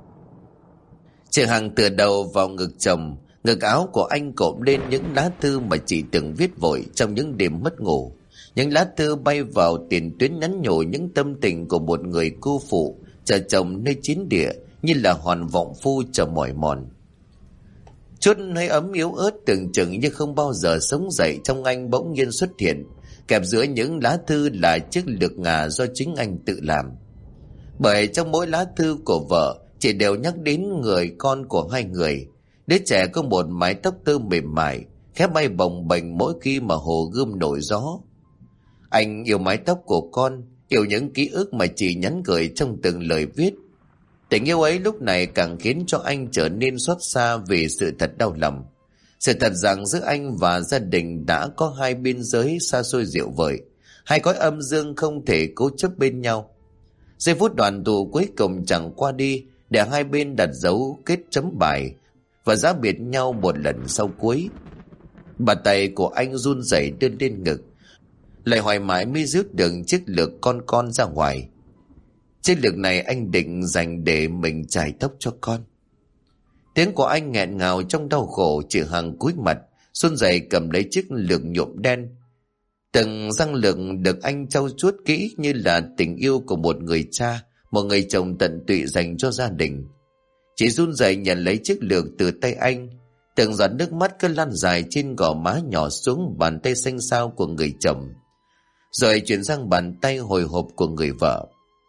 Chị Hằng tựa đầu vào ngực chồng, ngực áo của anh cộm lên những lá thư mà chị từng viết vội trong những đêm mất ngủ. Những lá thư bay vào tiền tuyến nhắn nhủ những tâm tình của một người cô phụ chờ chồng nơi chiến địa, như là hòn vọng phu chờ mỏi mòn. Chút hơi ấm yếu ớt tưởng chừng như không bao giờ sống dậy trong anh bỗng nhiên xuất hiện, kẹp giữa những lá thư là chiếc lược ngà do chính anh tự làm. Bởi trong mỗi lá thư của vợ chị đều nhắc đến người con của hai người. Đứa trẻ có một mái tóc tơ mềm mại, khẽ bay bồng bềnh mỗi khi mà hồ gươm nổi gió. Anh yêu mái tóc của con, yêu những ký ức mà chị nhắn gửi trong từng lời viết. Tình yêu ấy lúc này càng khiến cho anh trở nên xót xa vì sự thật đau lòng. Sự thật rằng giữa anh và gia đình đã có hai biên giới xa xôi diệu vời, hai cõi âm dương không thể cố chấp bên nhau. Giây phút đoàn tụ cuối cùng chẳng qua đi để hai bên đặt dấu kết chấm bài và giã biệt nhau một lần sau cuối. Bàn tay của anh run rẩy đưa lên ngực, lại hoài mãi mới rút được chiếc lược con ra ngoài. Chiếc lược này anh định dành để mình chải tóc cho con. Tiếng của anh nghẹn ngào trong đau khổ. Chị Hằng cúi mặt run rẩy cầm lấy chiếc lược nhuộm đen. Từng răng lược được anh trau chuốt kỹ như là tình yêu của một người cha, một người chồng tận tụy dành cho gia đình. Chị run rẩy nhận lấy chiếc lược từ tay anh. Từng giọt nước mắt cứ lăn dài trên gò má nhỏ xuống bàn tay xanh xao của người chồng, rồi chuyển sang bàn tay hồi hộp của người vợ.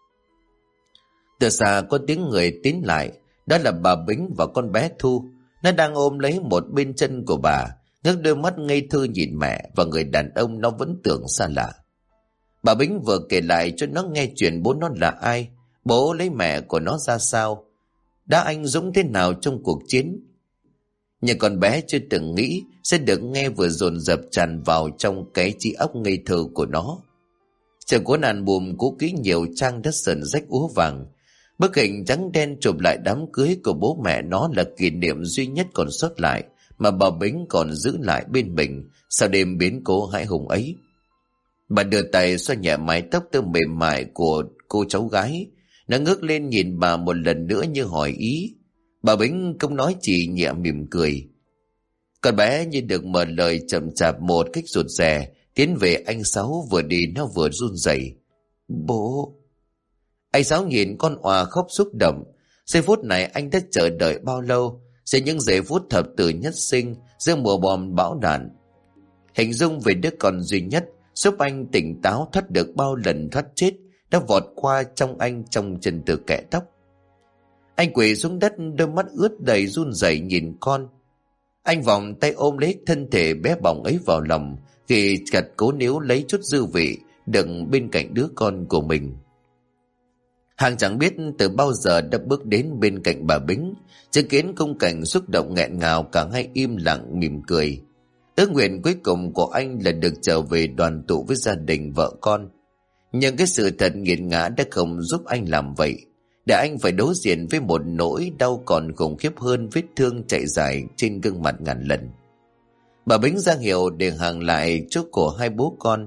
Từ xa có tiếng người tiến lại, đó là bà Bính và con bé Thu. Nó đang ôm lấy một bên chân của bà, ngước đôi mắt ngây thơ nhìn mẹ và người đàn ông nó vẫn tưởng xa lạ. Bà Bính vừa kể lại cho nó nghe chuyện bố nó là ai, bố lấy mẹ của nó ra sao, đã anh dũng thế nào trong cuộc chiến. Nhưng con bé chưa từng nghĩ sẽ được nghe vừa dồn dập tràn vào trong cái trí óc ngây thơ của nó. Trường cuốn album cũ kỹ nhiều trang đất sờn rách úa vàng. Bức hình trắng đen chụp lại đám cưới của bố mẹ nó là kỷ niệm duy nhất còn sót lại mà bà Bính còn giữ lại bên mình sau đêm biến cố hãi hùng ấy. Bà đưa tay xoa nhẹ mái tóc tơ mềm mại của cô cháu gái. Nó ngước lên nhìn bà một lần nữa như hỏi ý. Bà Bính không nói, chỉ nhẹ mỉm cười. Con bé như được mở lời chậm chạp một cách rụt rè tiến về anh Sáu, vừa đi nó vừa run rẩy. Bố. Anh Sáu nhìn con òa khóc xúc động. Giây phút này anh đã chờ đợi bao lâu, sẽ những giây phút thập tử nhất sinh giữa mùa bom bão đạn. Hình dung về đứa con duy nhất giúp anh tỉnh táo thoát được bao lần thoát chết đã vọt qua trong anh trong chân từ kẽ tóc. Anh quỳ xuống đất, đôi mắt ướt đầy run rẩy nhìn con. Anh vòng tay ôm lấy thân thể bé bỏng ấy vào lòng, ghi chặt cố níu lấy chút dư vị đựng bên cạnh đứa con của mình. Hằng chẳng biết từ bao giờ đã bước đến bên cạnh bà Bính, chứng kiến khung cảnh xúc động nghẹn ngào, cả hai im lặng mỉm cười. Ước nguyện cuối cùng của anh là được trở về đoàn tụ với gia đình vợ con. Nhưng cái sự thật nghiệt ngã đã không giúp anh làm vậy, để anh phải đối diện với một nỗi đau còn khủng khiếp hơn vết thương chạy dài trên gương mặt ngàn lần. Bà Bính ra hiệu để Hằng lại chỗ của hai bố con.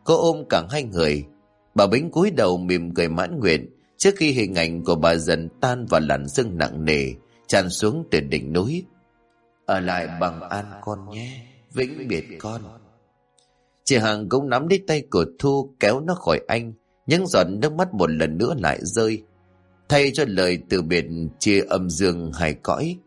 Cô ôm cả hai người. Bà Bính cúi đầu mỉm cười mãn nguyện trước khi hình ảnh của bà dần tan vào làn sương nặng nề tràn xuống từ đỉnh núi. Ở lại bằng an con nhé, vĩnh biệt con. Chị Hằng cũng nắm lấy tay của Thu kéo nó khỏi anh. Những giọt nước mắt một lần nữa lại rơi, thay cho lời từ biệt chia âm dương hai cõi.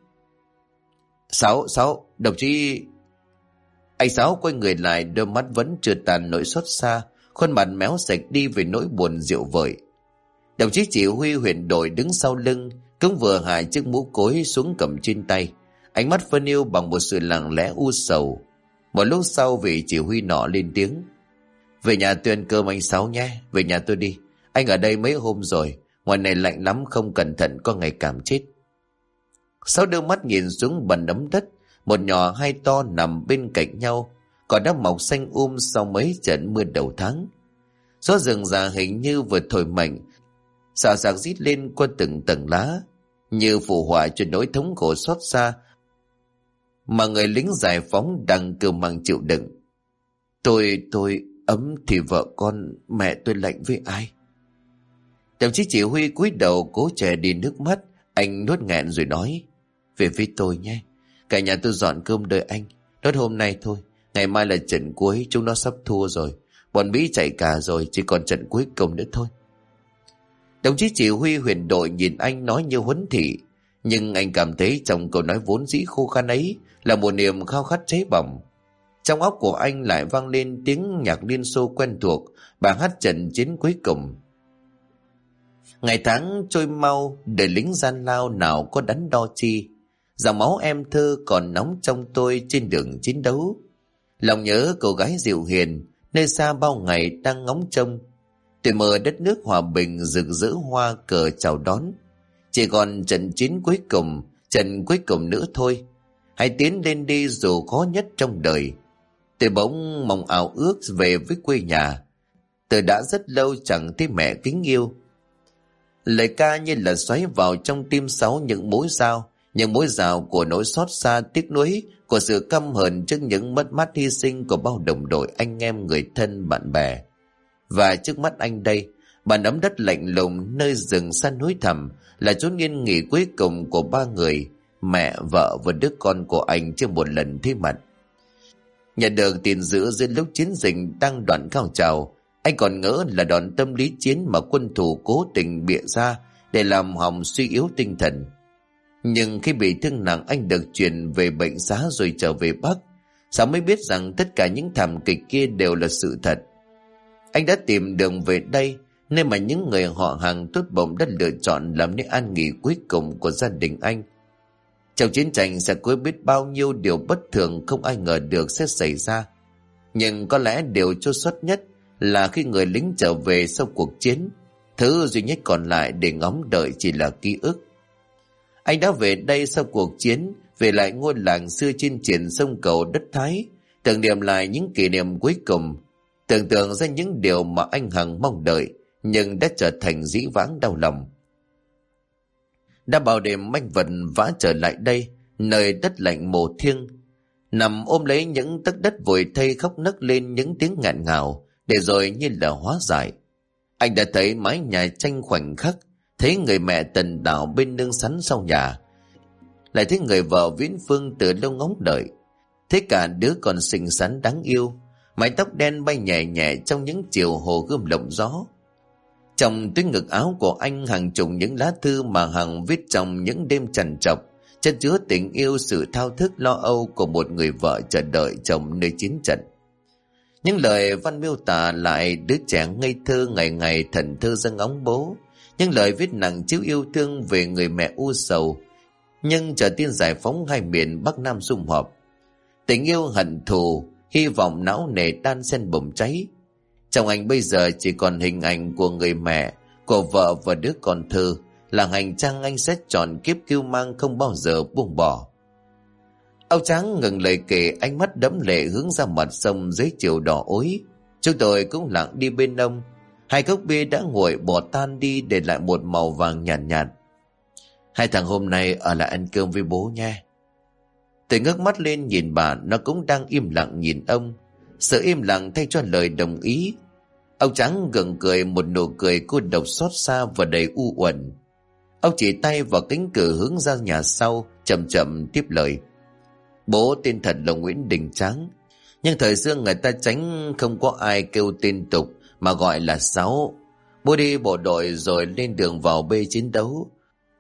Sáu, đồng chí. Anh Sáu quay người lại, đôi mắt vẫn chưa tàn nỗi xót xa, khuôn mặt méo sạch đi vì nỗi buồn rượu vợi. Đồng chí chỉ huy huyện đội đứng sau lưng, cũng vừa hạ chiếc mũ cối xuống cầm trên tay, ánh mắt phân yêu bằng một sự lặng lẽ u sầu. Một lúc sau vị chỉ huy nọ lên tiếng: Về nhà tôi ăn cơm anh Sáu nhé, về nhà tôi đi. Anh ở đây mấy hôm rồi, ngoài này lạnh lắm, không cẩn thận có ngày cảm chết. Sáu đưa mắt nhìn xuống bần đấm đất, một nhỏ hai to nằm bên cạnh nhau, cỏ đã mọc xanh sau mấy trận mưa đầu tháng. Gió rừng già hình như vừa thổi mạnh, xào xạc rít lên qua từng tầng lá, như phù họa cho nỗi thống khổ xót xa mà người lính giải phóng đang kêu mang chịu đựng. Tôi ấm thì vợ con, mẹ tôi lạnh với ai? Đồng chí chỉ huy cúi đầu cố che đi nước mắt. Anh nuốt nghẹn rồi nói: Về với tôi nhé, cả nhà tôi dọn cơm đợi anh. Nốt hôm nay thôi, ngày mai là trận cuối, chúng nó sắp thua rồi, bọn Mỹ chạy cả rồi, chỉ còn trận cuối cùng nữa thôi. Đồng chí chỉ huy huyện đội nhìn anh nói như huấn thị, nhưng anh cảm thấy trong câu nói vốn dĩ khô khan ấy là một niềm khao khát cháy bỏng. Trong óc của anh lại vang lên tiếng nhạc Liên Xô quen thuộc, bài hát trận chiến cuối cùng. Ngày tháng trôi mau, đời lính gian lao nào có đắn đo chi. Dòng máu em thơ còn nóng trong tôi trên đường chiến đấu. Lòng nhớ cô gái dịu hiền, nơi xa bao ngày đang ngóng trông. Tôi mơ đất nước hòa bình rực rỡ hoa cờ chào đón. Chỉ còn trận chiến cuối cùng, trận cuối cùng nữa thôi. Hãy tiến lên đi dù khó nhất trong đời. Tôi bỗng mong ảo ước về với quê nhà. Tôi đã rất lâu chẳng thấy mẹ kính yêu. Lời ca như là xoáy vào trong tim Sáu những mối rào của nỗi xót xa tiếc nuối, của sự căm hờn trước những mất mát hy sinh của bao đồng đội, anh em, người thân, bạn bè. Và trước mắt anh đây, bàn ấm đất lạnh lùng nơi rừng xa núi thẳm là chốn yên nghỉ cuối cùng của ba người, mẹ, vợ và đứa con của anh chưa một lần thấy mặt. Nhận được tin dữ giữa lúc chiến dịch đang đoạn cao trào, anh còn ngỡ là đòn tâm lý chiến mà quân thù cố tình bịa ra để làm hòng suy yếu tinh thần. Nhưng khi bị thương nặng, anh được chuyển về bệnh xá rồi trở về Bắc. Sao mới biết rằng tất cả những thảm kịch kia đều là sự thật. Anh đã tìm đường về đây, nơi mà những người họ hàng tốt bụng đã lựa chọn làm nơi an nghỉ cuối cùng của gia đình anh. Trong chiến tranh sẽ có biết bao nhiêu điều bất thường không ai ngờ được sẽ xảy ra. Nhưng có lẽ điều chua xót nhất là khi người lính trở về sau cuộc chiến, thứ duy nhất còn lại để ngóng đợi chỉ là ký ức. Anh đã về đây sau cuộc chiến, về lại ngôi làng xưa trên triển sông Cầu đất Thái, tưởng niệm lại những kỷ niệm cuối cùng, tưởng tượng ra những điều mà anh hằng mong đợi nhưng đã trở thành dĩ vãng đau lòng. Đã bao đêm manh vật vã trở lại đây, nơi đất lạnh mồ thiêng, nằm ôm lấy những tấc đất vùi thây, khóc nấc lên những tiếng nghẹn ngào để rồi như là hóa giải. Anh đã thấy mái nhà tranh khoảnh khắc, thấy người mẹ tần đảo bên nương sắn sau nhà, lại thấy người vợ Viễn Phương từ lâu ngóng đợi, thấy cả đứa con xinh xắn đáng yêu, mái tóc đen bay nhẹ nhẹ trong những chiều hồ gươm lộng gió. Trong túi ngực áo của anh hàng chục những lá thư mà Hằng viết trong những đêm trằn trọc, chất chứa tình yêu, sự thao thức lo âu của một người vợ chờ đợi chồng nơi chiến trận. Những lời văn miêu tả lại đứa trẻ ngây thơ ngày ngày thần thơ dâng ngóng bố, những lời viết nặng chiếu yêu thương về người mẹ u sầu nhưng chờ tin giải phóng hai miền Bắc Nam sum họp. Tình yêu hận thù, hy vọng não nề đan xen bùng cháy. Trong anh bây giờ chỉ còn hình ảnh của người mẹ, của vợ và đứa con thơ, là hành trang anh sẽ chọn kiếp cưu mang không bao giờ buông bỏ. Âu Tráng ngừng lời kể, ánh mắt đẫm lệ hướng ra mặt sông dưới chiều đỏ ối. Chúng tôi cũng lặng đi bên ông. Hai cốc bia đã nguội bỏ tan đi để lại một màu vàng nhàn nhạt. Hai thằng hôm nay ở lại ăn cơm với bố nha. Tôi ngước mắt lên nhìn bà, nó cũng đang im lặng nhìn ông. Sự im lặng thay cho lời đồng ý. Ông Tráng gượng cười một nụ cười cô độc xót xa và đầy u uẩn. Ông chỉ tay vào cánh cửa hướng ra nhà sau, chậm chậm tiếp lời. Bố tên thật là Nguyễn Đình Tráng, nhưng thời xưa người ta tránh không có ai kêu tên tục mà gọi là Sáu. Bố đi bộ đội rồi lên đường vào B chiến đấu.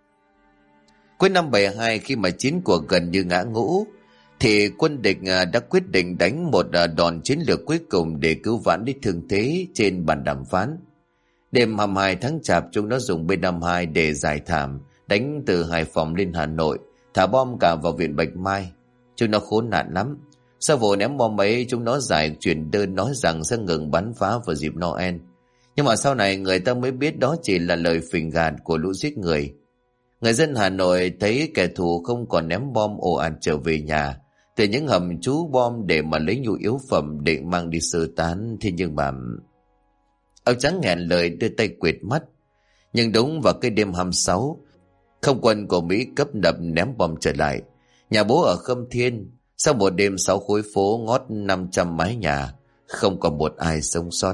Cuối năm 72, khi mà chiến cuộc gần như ngã ngũ, thì quân địch đã quyết định đánh một đòn chiến lược cuối cùng để cứu vãn đi thương thế trên bàn đàm phán. Đêm 22 tháng Chạp, chúng nó dùng B-52 để giải thảm, đánh từ Hải Phòng lên Hà Nội, thả bom cả vào viện Bạch Mai. Chúng nó khốn nạn lắm. Sau vụ ném bom ấy, chúng nó giải chuyển đơn nói rằng sẽ ngừng bắn phá vào dịp Noel. Nhưng mà sau này người ta mới biết đó chỉ là lời phỉnh gạt của lũ giết người. Người dân Hà Nội thấy kẻ thù không còn ném bom ồ ạt trở về nhà, từ những hầm trú bom để mà lấy nhu yếu phẩm để mang đi sơ tán. Thế nhưng mà... Ông Tráng nghẹn lời đưa tay quệt mắt. Nhưng đúng vào cái đêm 26, không quân của Mỹ cấp đập ném bom trở lại. Nhà bố ở Khâm Thiên, sau một đêm 6 khối phố ngót 500 mái nhà, không còn một ai sống sót.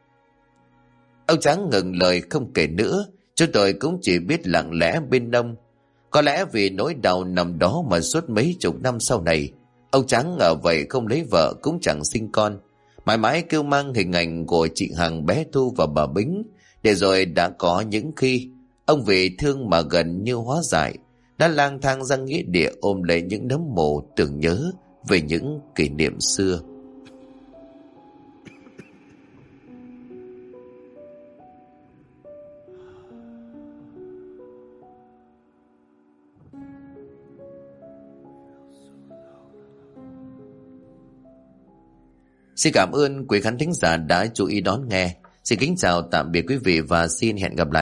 Ông Tráng ngừng lời không kể nữa. Chúng tôi cũng chỉ biết lặng lẽ bên ông. Có lẽ vì nỗi đau nằm đó mà suốt mấy chục năm sau này, ông Tráng ở vậy không lấy vợ cũng chẳng sinh con, mãi mãi kêu mang hình ảnh của chị Hằng, bé Thu và bà Bính. Để rồi đã có những khi ông vì thương mà gần như hóa dại, đã lang thang ra nghĩa địa ôm lấy những nấm mồ tưởng nhớ về những kỷ niệm xưa. Xin cảm ơn quý khán thính giả đã chú ý đón nghe. Xin kính chào tạm biệt quý vị và xin hẹn gặp lại.